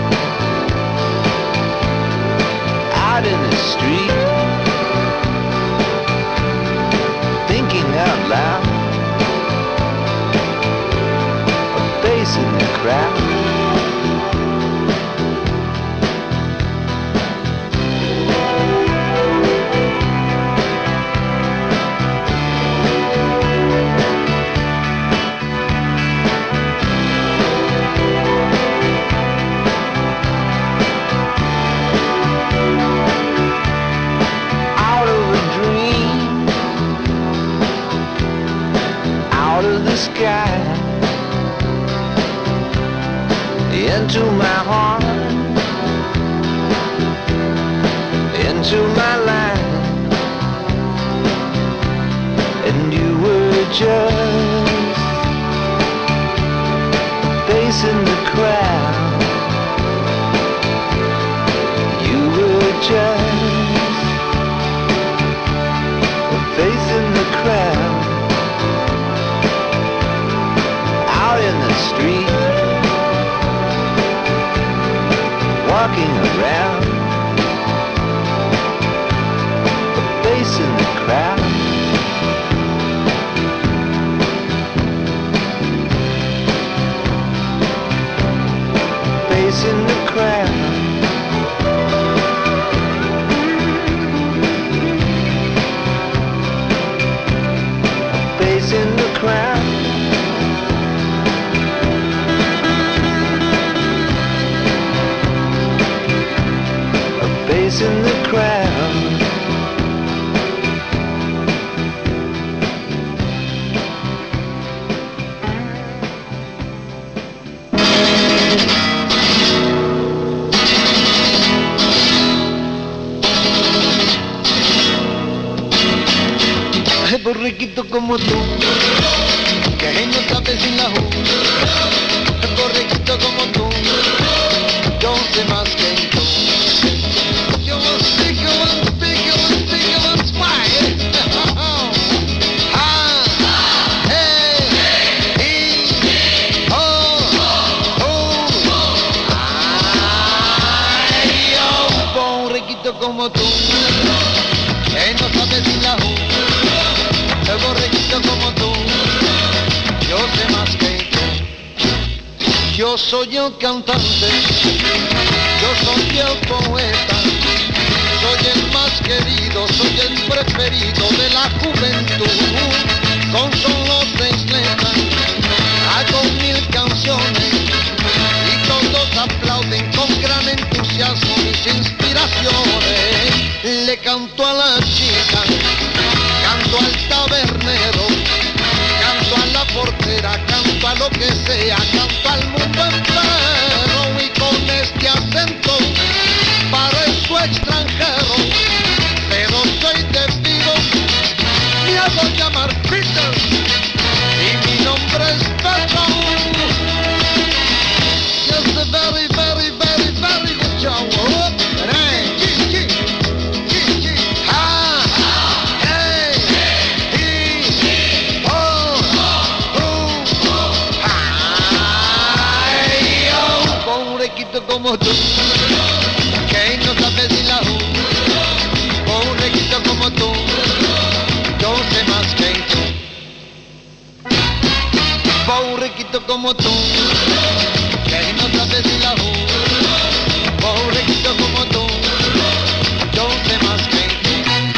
out in the street, thinking out loud, a face in the crowd. Sky into my heart, into my life, and you were just a face in the crowd. You were just a face in the crowd, in the street, walking around, a face in the crowd. Face in the crowd. A face in the crowd. In the crowd. Ay, borreguito como tú, que no sabes sin la ju. Ay, borreguito como tú, yo sé más que tú. Como tú, que no sabes ni la ju, el borreguito como tú, yo sé más que tú. Yo soy el cantante, yo soy el poeta, soy el más querido, soy el preferido de la juventud. Con solo seis letras hago mil canciones y todos aplauden con gran entusiasmo mis inspiraciones. Le canto a la chica, canto al tabernero, canto a la portera, canto a lo que sea, canto al mundo entero, y con este acento parezco extranjero, pero soy de Vigo, me hago llamar Peter y mi nombre es Pedro. Just a very, very, very, very good job. Como tú, que no sabes ni la ju, un requito como tú, yo sé más que tú. Un requito como tú, que no sabes ni la ju, un requito como tú, yo sé más que tú.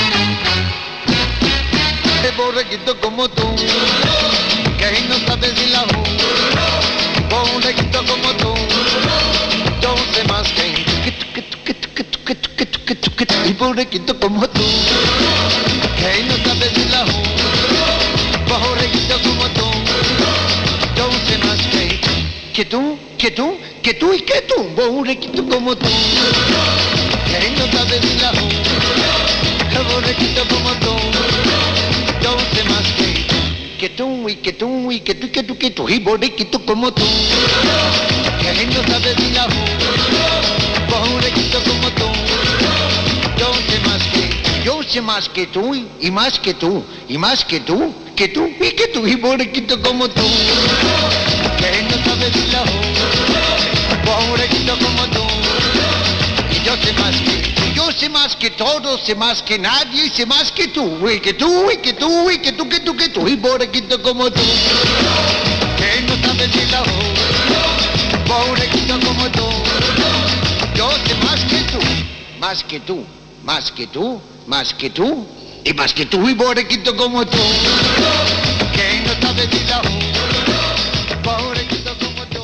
Un requito como tú, que no sabes ni la ju, un requito como tú, yo sé más que y pobrequito como tú, que no sabes ni la ju, pobrequito como tú, yo sé más que que tú, que tú, que tú y que tú, pobrequito como tú. que tú, y que tú, y que tú, y que tú, que tú, y borriquito como tú. Que no sabe ni la borriquito como tú. Yo sé más que, yo sé más que tú, y más que tú, y más que tú, que tú, y que tú, y borriquito como tú. Que no sabe ni la borriquito como tú. Y yo sé más que, yo sé más que todos, sé más que nadie, sé más que tú, y que tú, y que tú, y que tú, que tú, que tú, y borriquito como tú. Que no sabe ni la borriquito como tú. Yo sé más que tú, más que tú, más que tú, más que tú, y más que tú, y borriquito como tú. Que no sabe ni la borriquito como tú.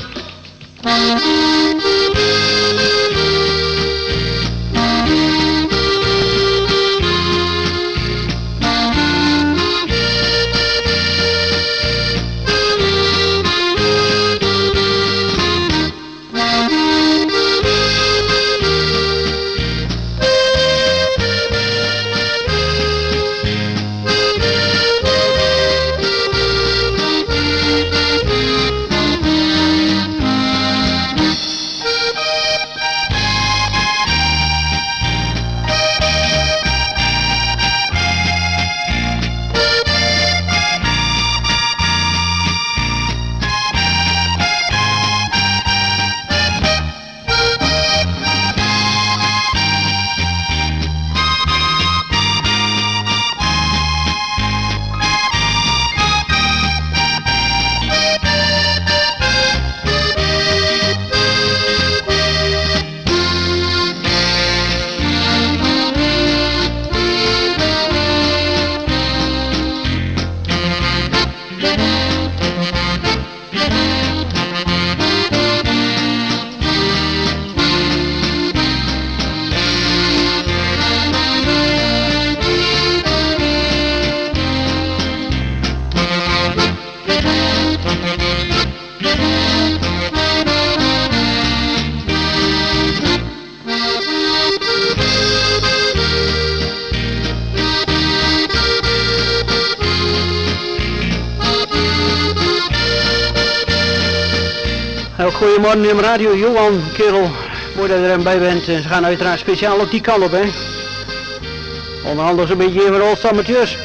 Goedemorgen in radio, Johan, kerel, mooi dat je er bij bent. Ze gaan uiteraard speciaal op die kant op, hè. Onder andere zo'n beetje voor onze amateurs.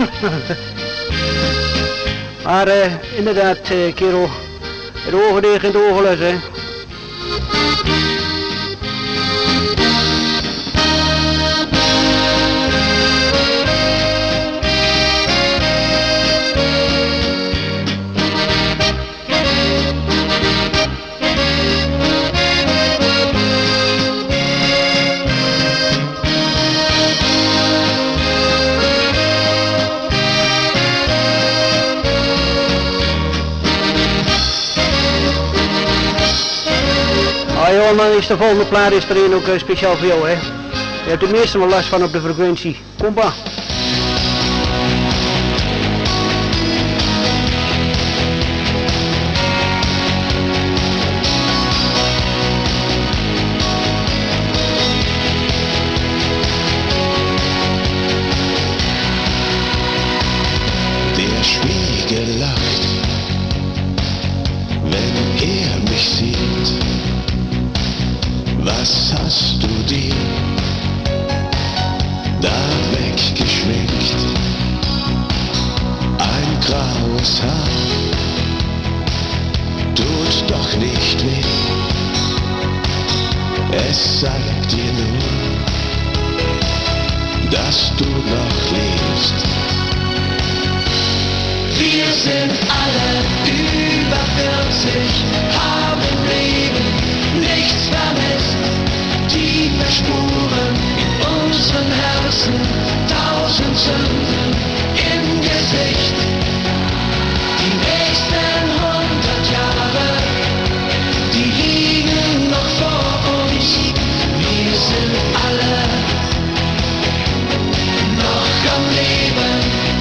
Maar uh, inderdaad, uh, kerel, het ogen dicht en het ogen los, hè. Ah joh, dan is de volgende plaat is er een ook uh, speciaal voor jou, hè. Je hebt er meestal wel last van op de frequentie. Kom maar. Der Spiegel lacht, wenn er mich sieht. Was hast du dir da weggeschminkt? Ein graues Haar tut doch nicht weh. Es sagt dir nur, dass du noch lebst. Wir sind alle über vierzig, haben Leben nichts vermisst. Tiefe Spuren in unseren Herzen, tausend Sünden im Gesicht. Die nächsten hundert Jahre, die liegen noch vor uns. Wir sind alle noch am Leben.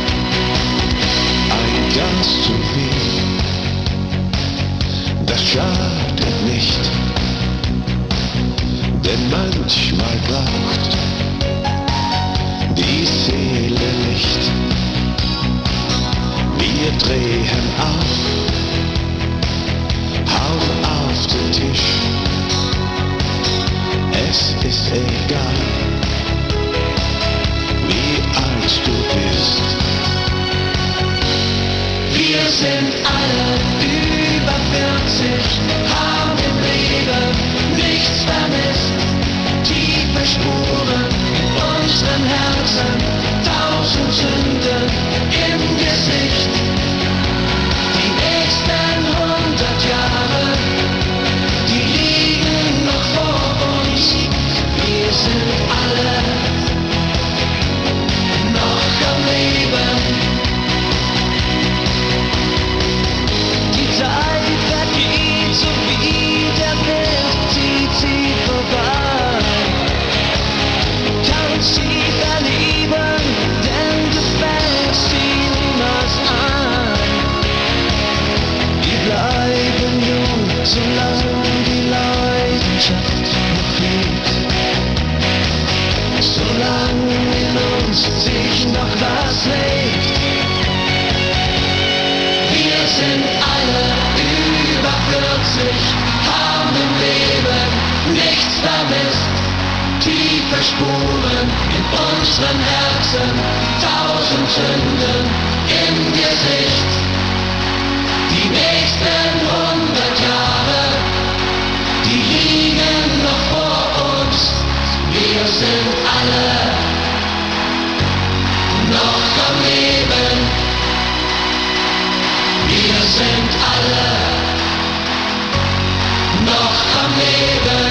Ein Glas zu viel, das schadet nicht. Denn manchmal braucht die Seele Licht. wie alt du bist. Wir sind alle über vierzig, haben im Leben nichts vermisst. Tiefe Spuren in unseren Herzen, tausend Sünden im Gesicht. Die nächsten hundert Jahre, die liegen noch vor uns. Wir sind alle noch am Leben. Die Zeit vergeht so wie der Wind, zieht sie vorbei. Kannst sie verlieben, denn du fällst sie niemals ein. Wir bleiben jung, solange die Leidenschaft noch lebt. Solange in uns sich noch was lebt. Wir sind alle über vierzig, haben im Leben nichts vermisst. Tiefe Spuren in unseren Herzen, tausend Sünden im Gesicht. Die nächsten hundert Jahre, die liegen noch vor uns. Wir sind alle noch am Leben. Wir sind alle noch am Leben.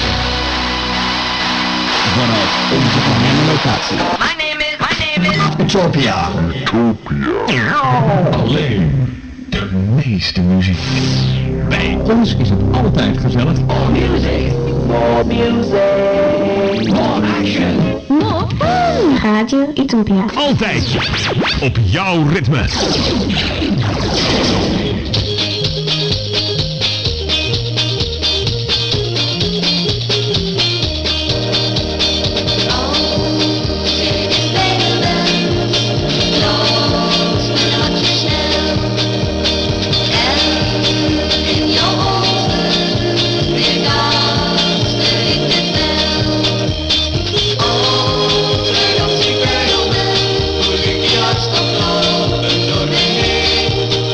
Vanaf onze geheime locatie. My name is, my name is Utopia. Utopia. Alleen de meeste muziek. Bij ons is het altijd gezellig. More music. More music. More action. More fun. Radio Utopia. Altijd op jouw ritme. Oh,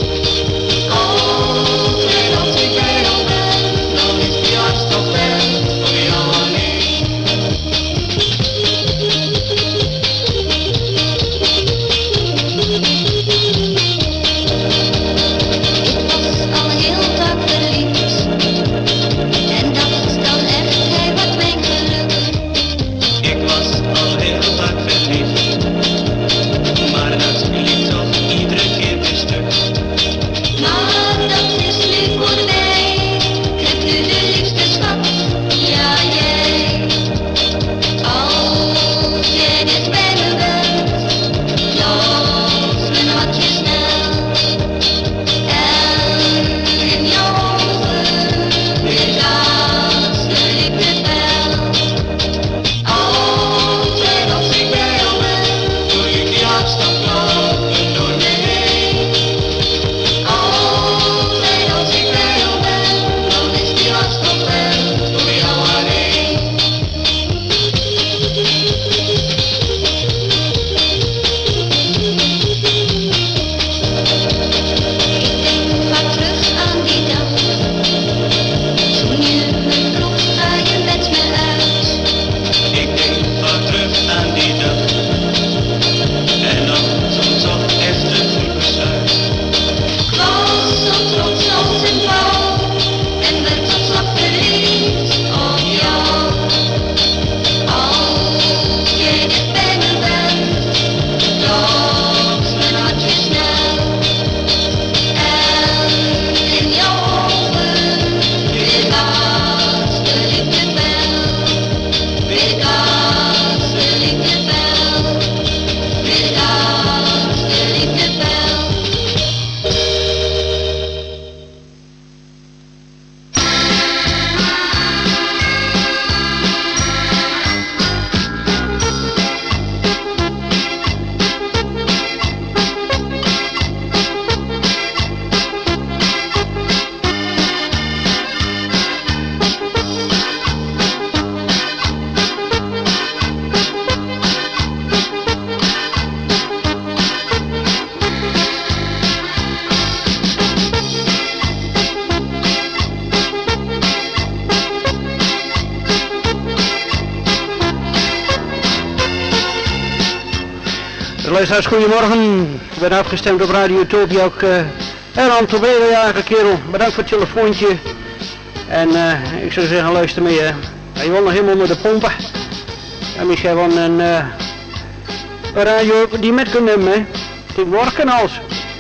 Beste luisteraars, goedemorgen. Ik ben afgestemd op Radio Utopia. Ook uh, Erland Tobedo, ja, kerel. Bedankt voor het telefoontje. En uh, ik zou zeggen, luister mee. Uh, je wil nog helemaal onder de pompen. En misschien wel een, uh, een radio die met kunt nemen. Hè. Die werken als.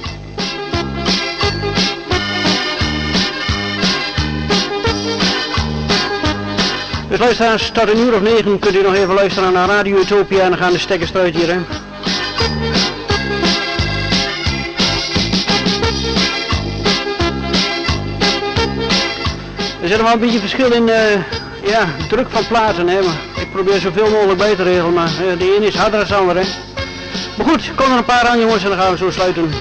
Dus luisteraars, tot een uur of negen kunt u nog even luisteren naar Radio Utopia en dan gaan de stekkers eruit hier. Hè. Er zit wel een beetje verschil in uh, ja, druk van platen, hè, maar ik probeer zoveel mogelijk bij te regelen, maar uh, de ene is harder dan de andere. Hè. Maar goed, komen er een paar aan jongens en dan gaan we zo sluiten.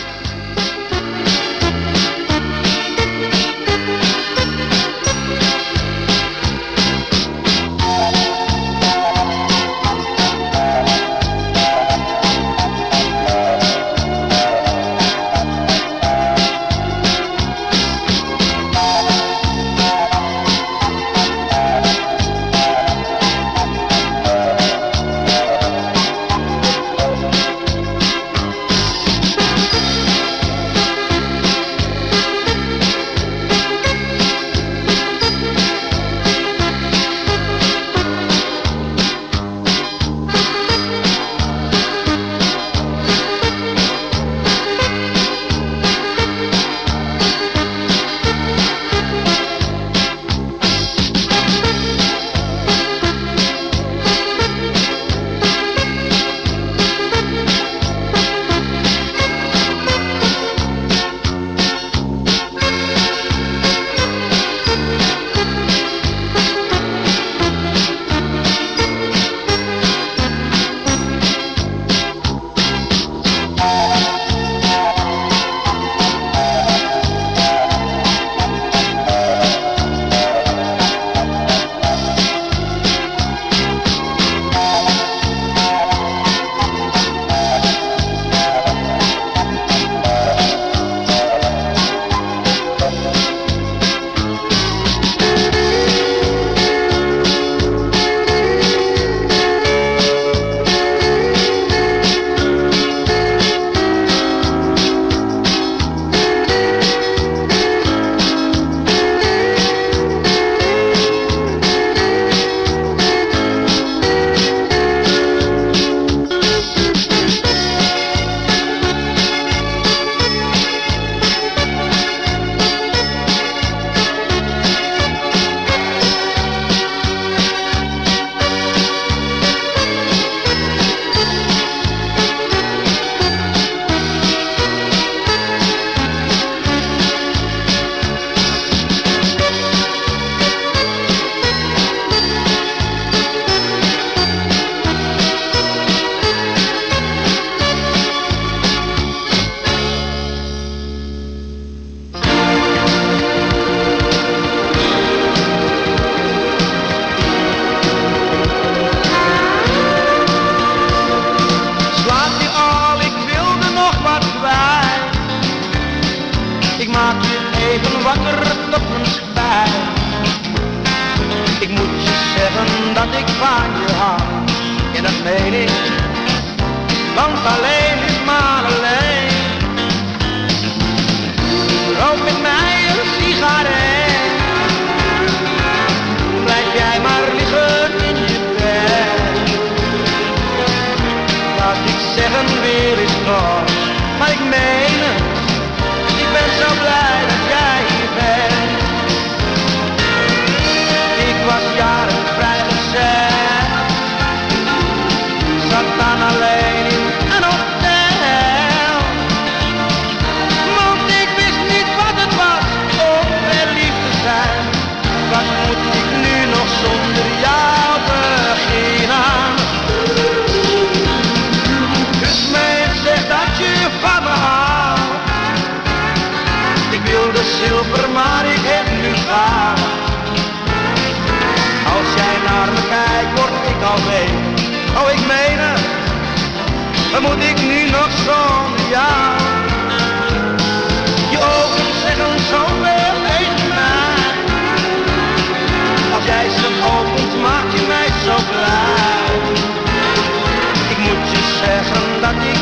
Zilver, maar ik heb nu gaaf. Als jij naar me kijkt, word ik al mee. Oh, ik meen het, dan moet ik nu nog zonder jou. Je ogen zeggen zoveel tegen mij. Als jij ze opent, maak je mij zo blij. Ik moet je zeggen dat ik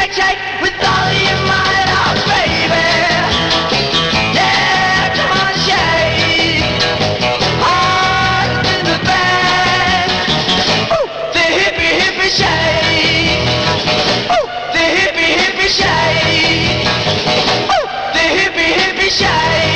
shake, shake with all your might, oh baby. Yeah, come on, shake. Hard in the band. Ooh, the hippie, hippie shake. Ooh, the hippie, hippie shake. Ooh, the hippie, hippie shake.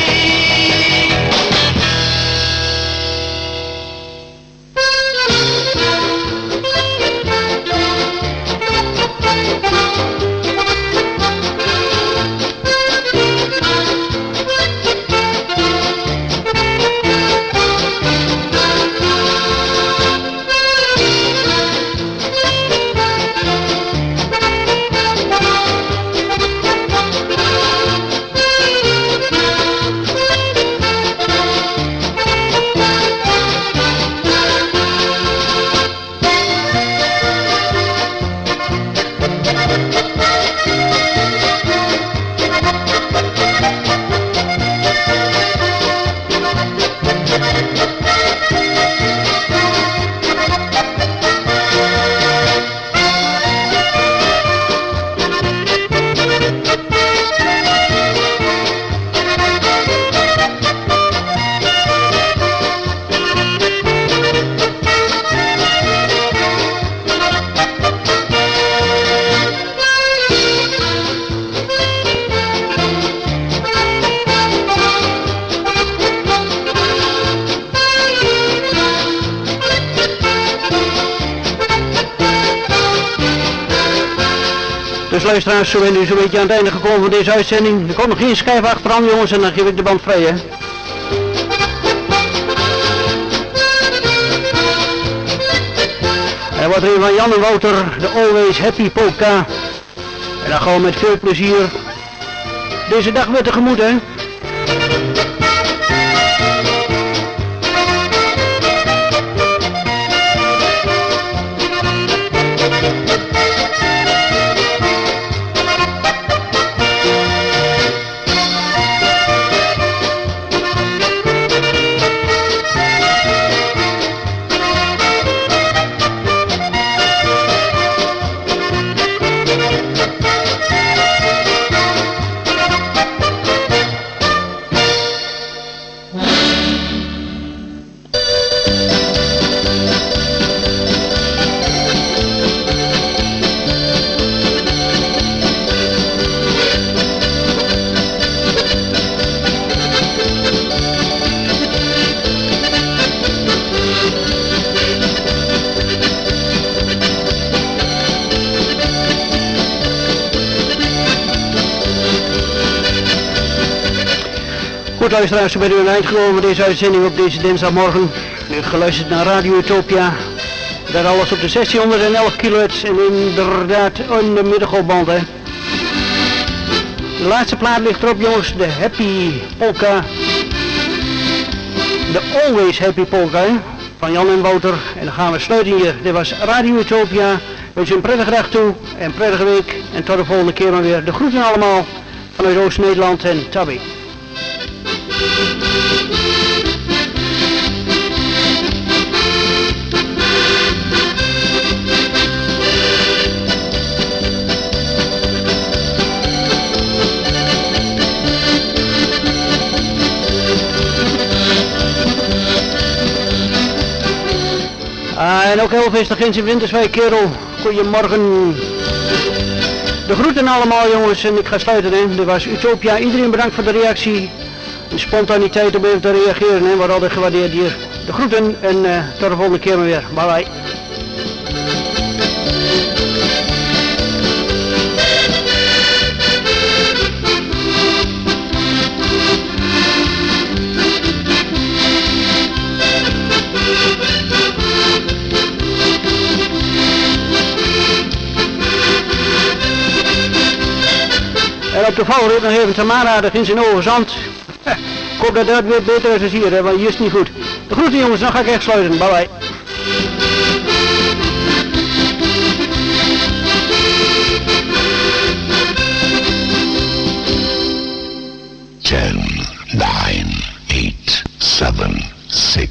Dus luisteraars, zo ben je zo'n beetje aan het einde gekomen van deze uitzending. Er komt nog geen schijf achteraan jongens en dan geef ik de band vrij hè. En wat er van Jan en Wouter, de Always Happy Polka. En dan gaan we met veel plezier deze dag weer tegemoet hè. Goed luisteraars, we zijn nu aan het eind gekomen van deze uitzending op deze dinsdagmorgen. U heeft geluisterd naar Radio Utopia. Dat alles op de zestienhonderdelf kilohertz en inderdaad in de middengolfband hè. De laatste plaat ligt erop jongens, de Happy Polka. De Always Happy Polka hè, van Jan en Wouter. En dan gaan we sluiten hier. Dit was Radio Utopia. Wens u een prettige dag toe en een prettige week. En tot de volgende keer maar weer. De groeten allemaal vanuit Oost-Nederland en Tabby. Ah, en ook Elvis, de Gens in Winterswijk, kerel. Goedemorgen. De groeten allemaal jongens en ik ga sluiten hè. Dit was Utopia. Iedereen bedankt voor de reactie. De spontaniteit om even te reageren hè. Wordt altijd gewaardeerd hier. De groeten en uh, tot de volgende keer maar weer. Bye bye. En op de valrit nog even Tamara, dat vindt ze in Overzand. Ik hoop dat dat weer beter is als hier, hè, want hier is het niet goed. De groeten jongens, dan ga ik echt sluiten. Bye bye. ten, nine, eight, seven, six,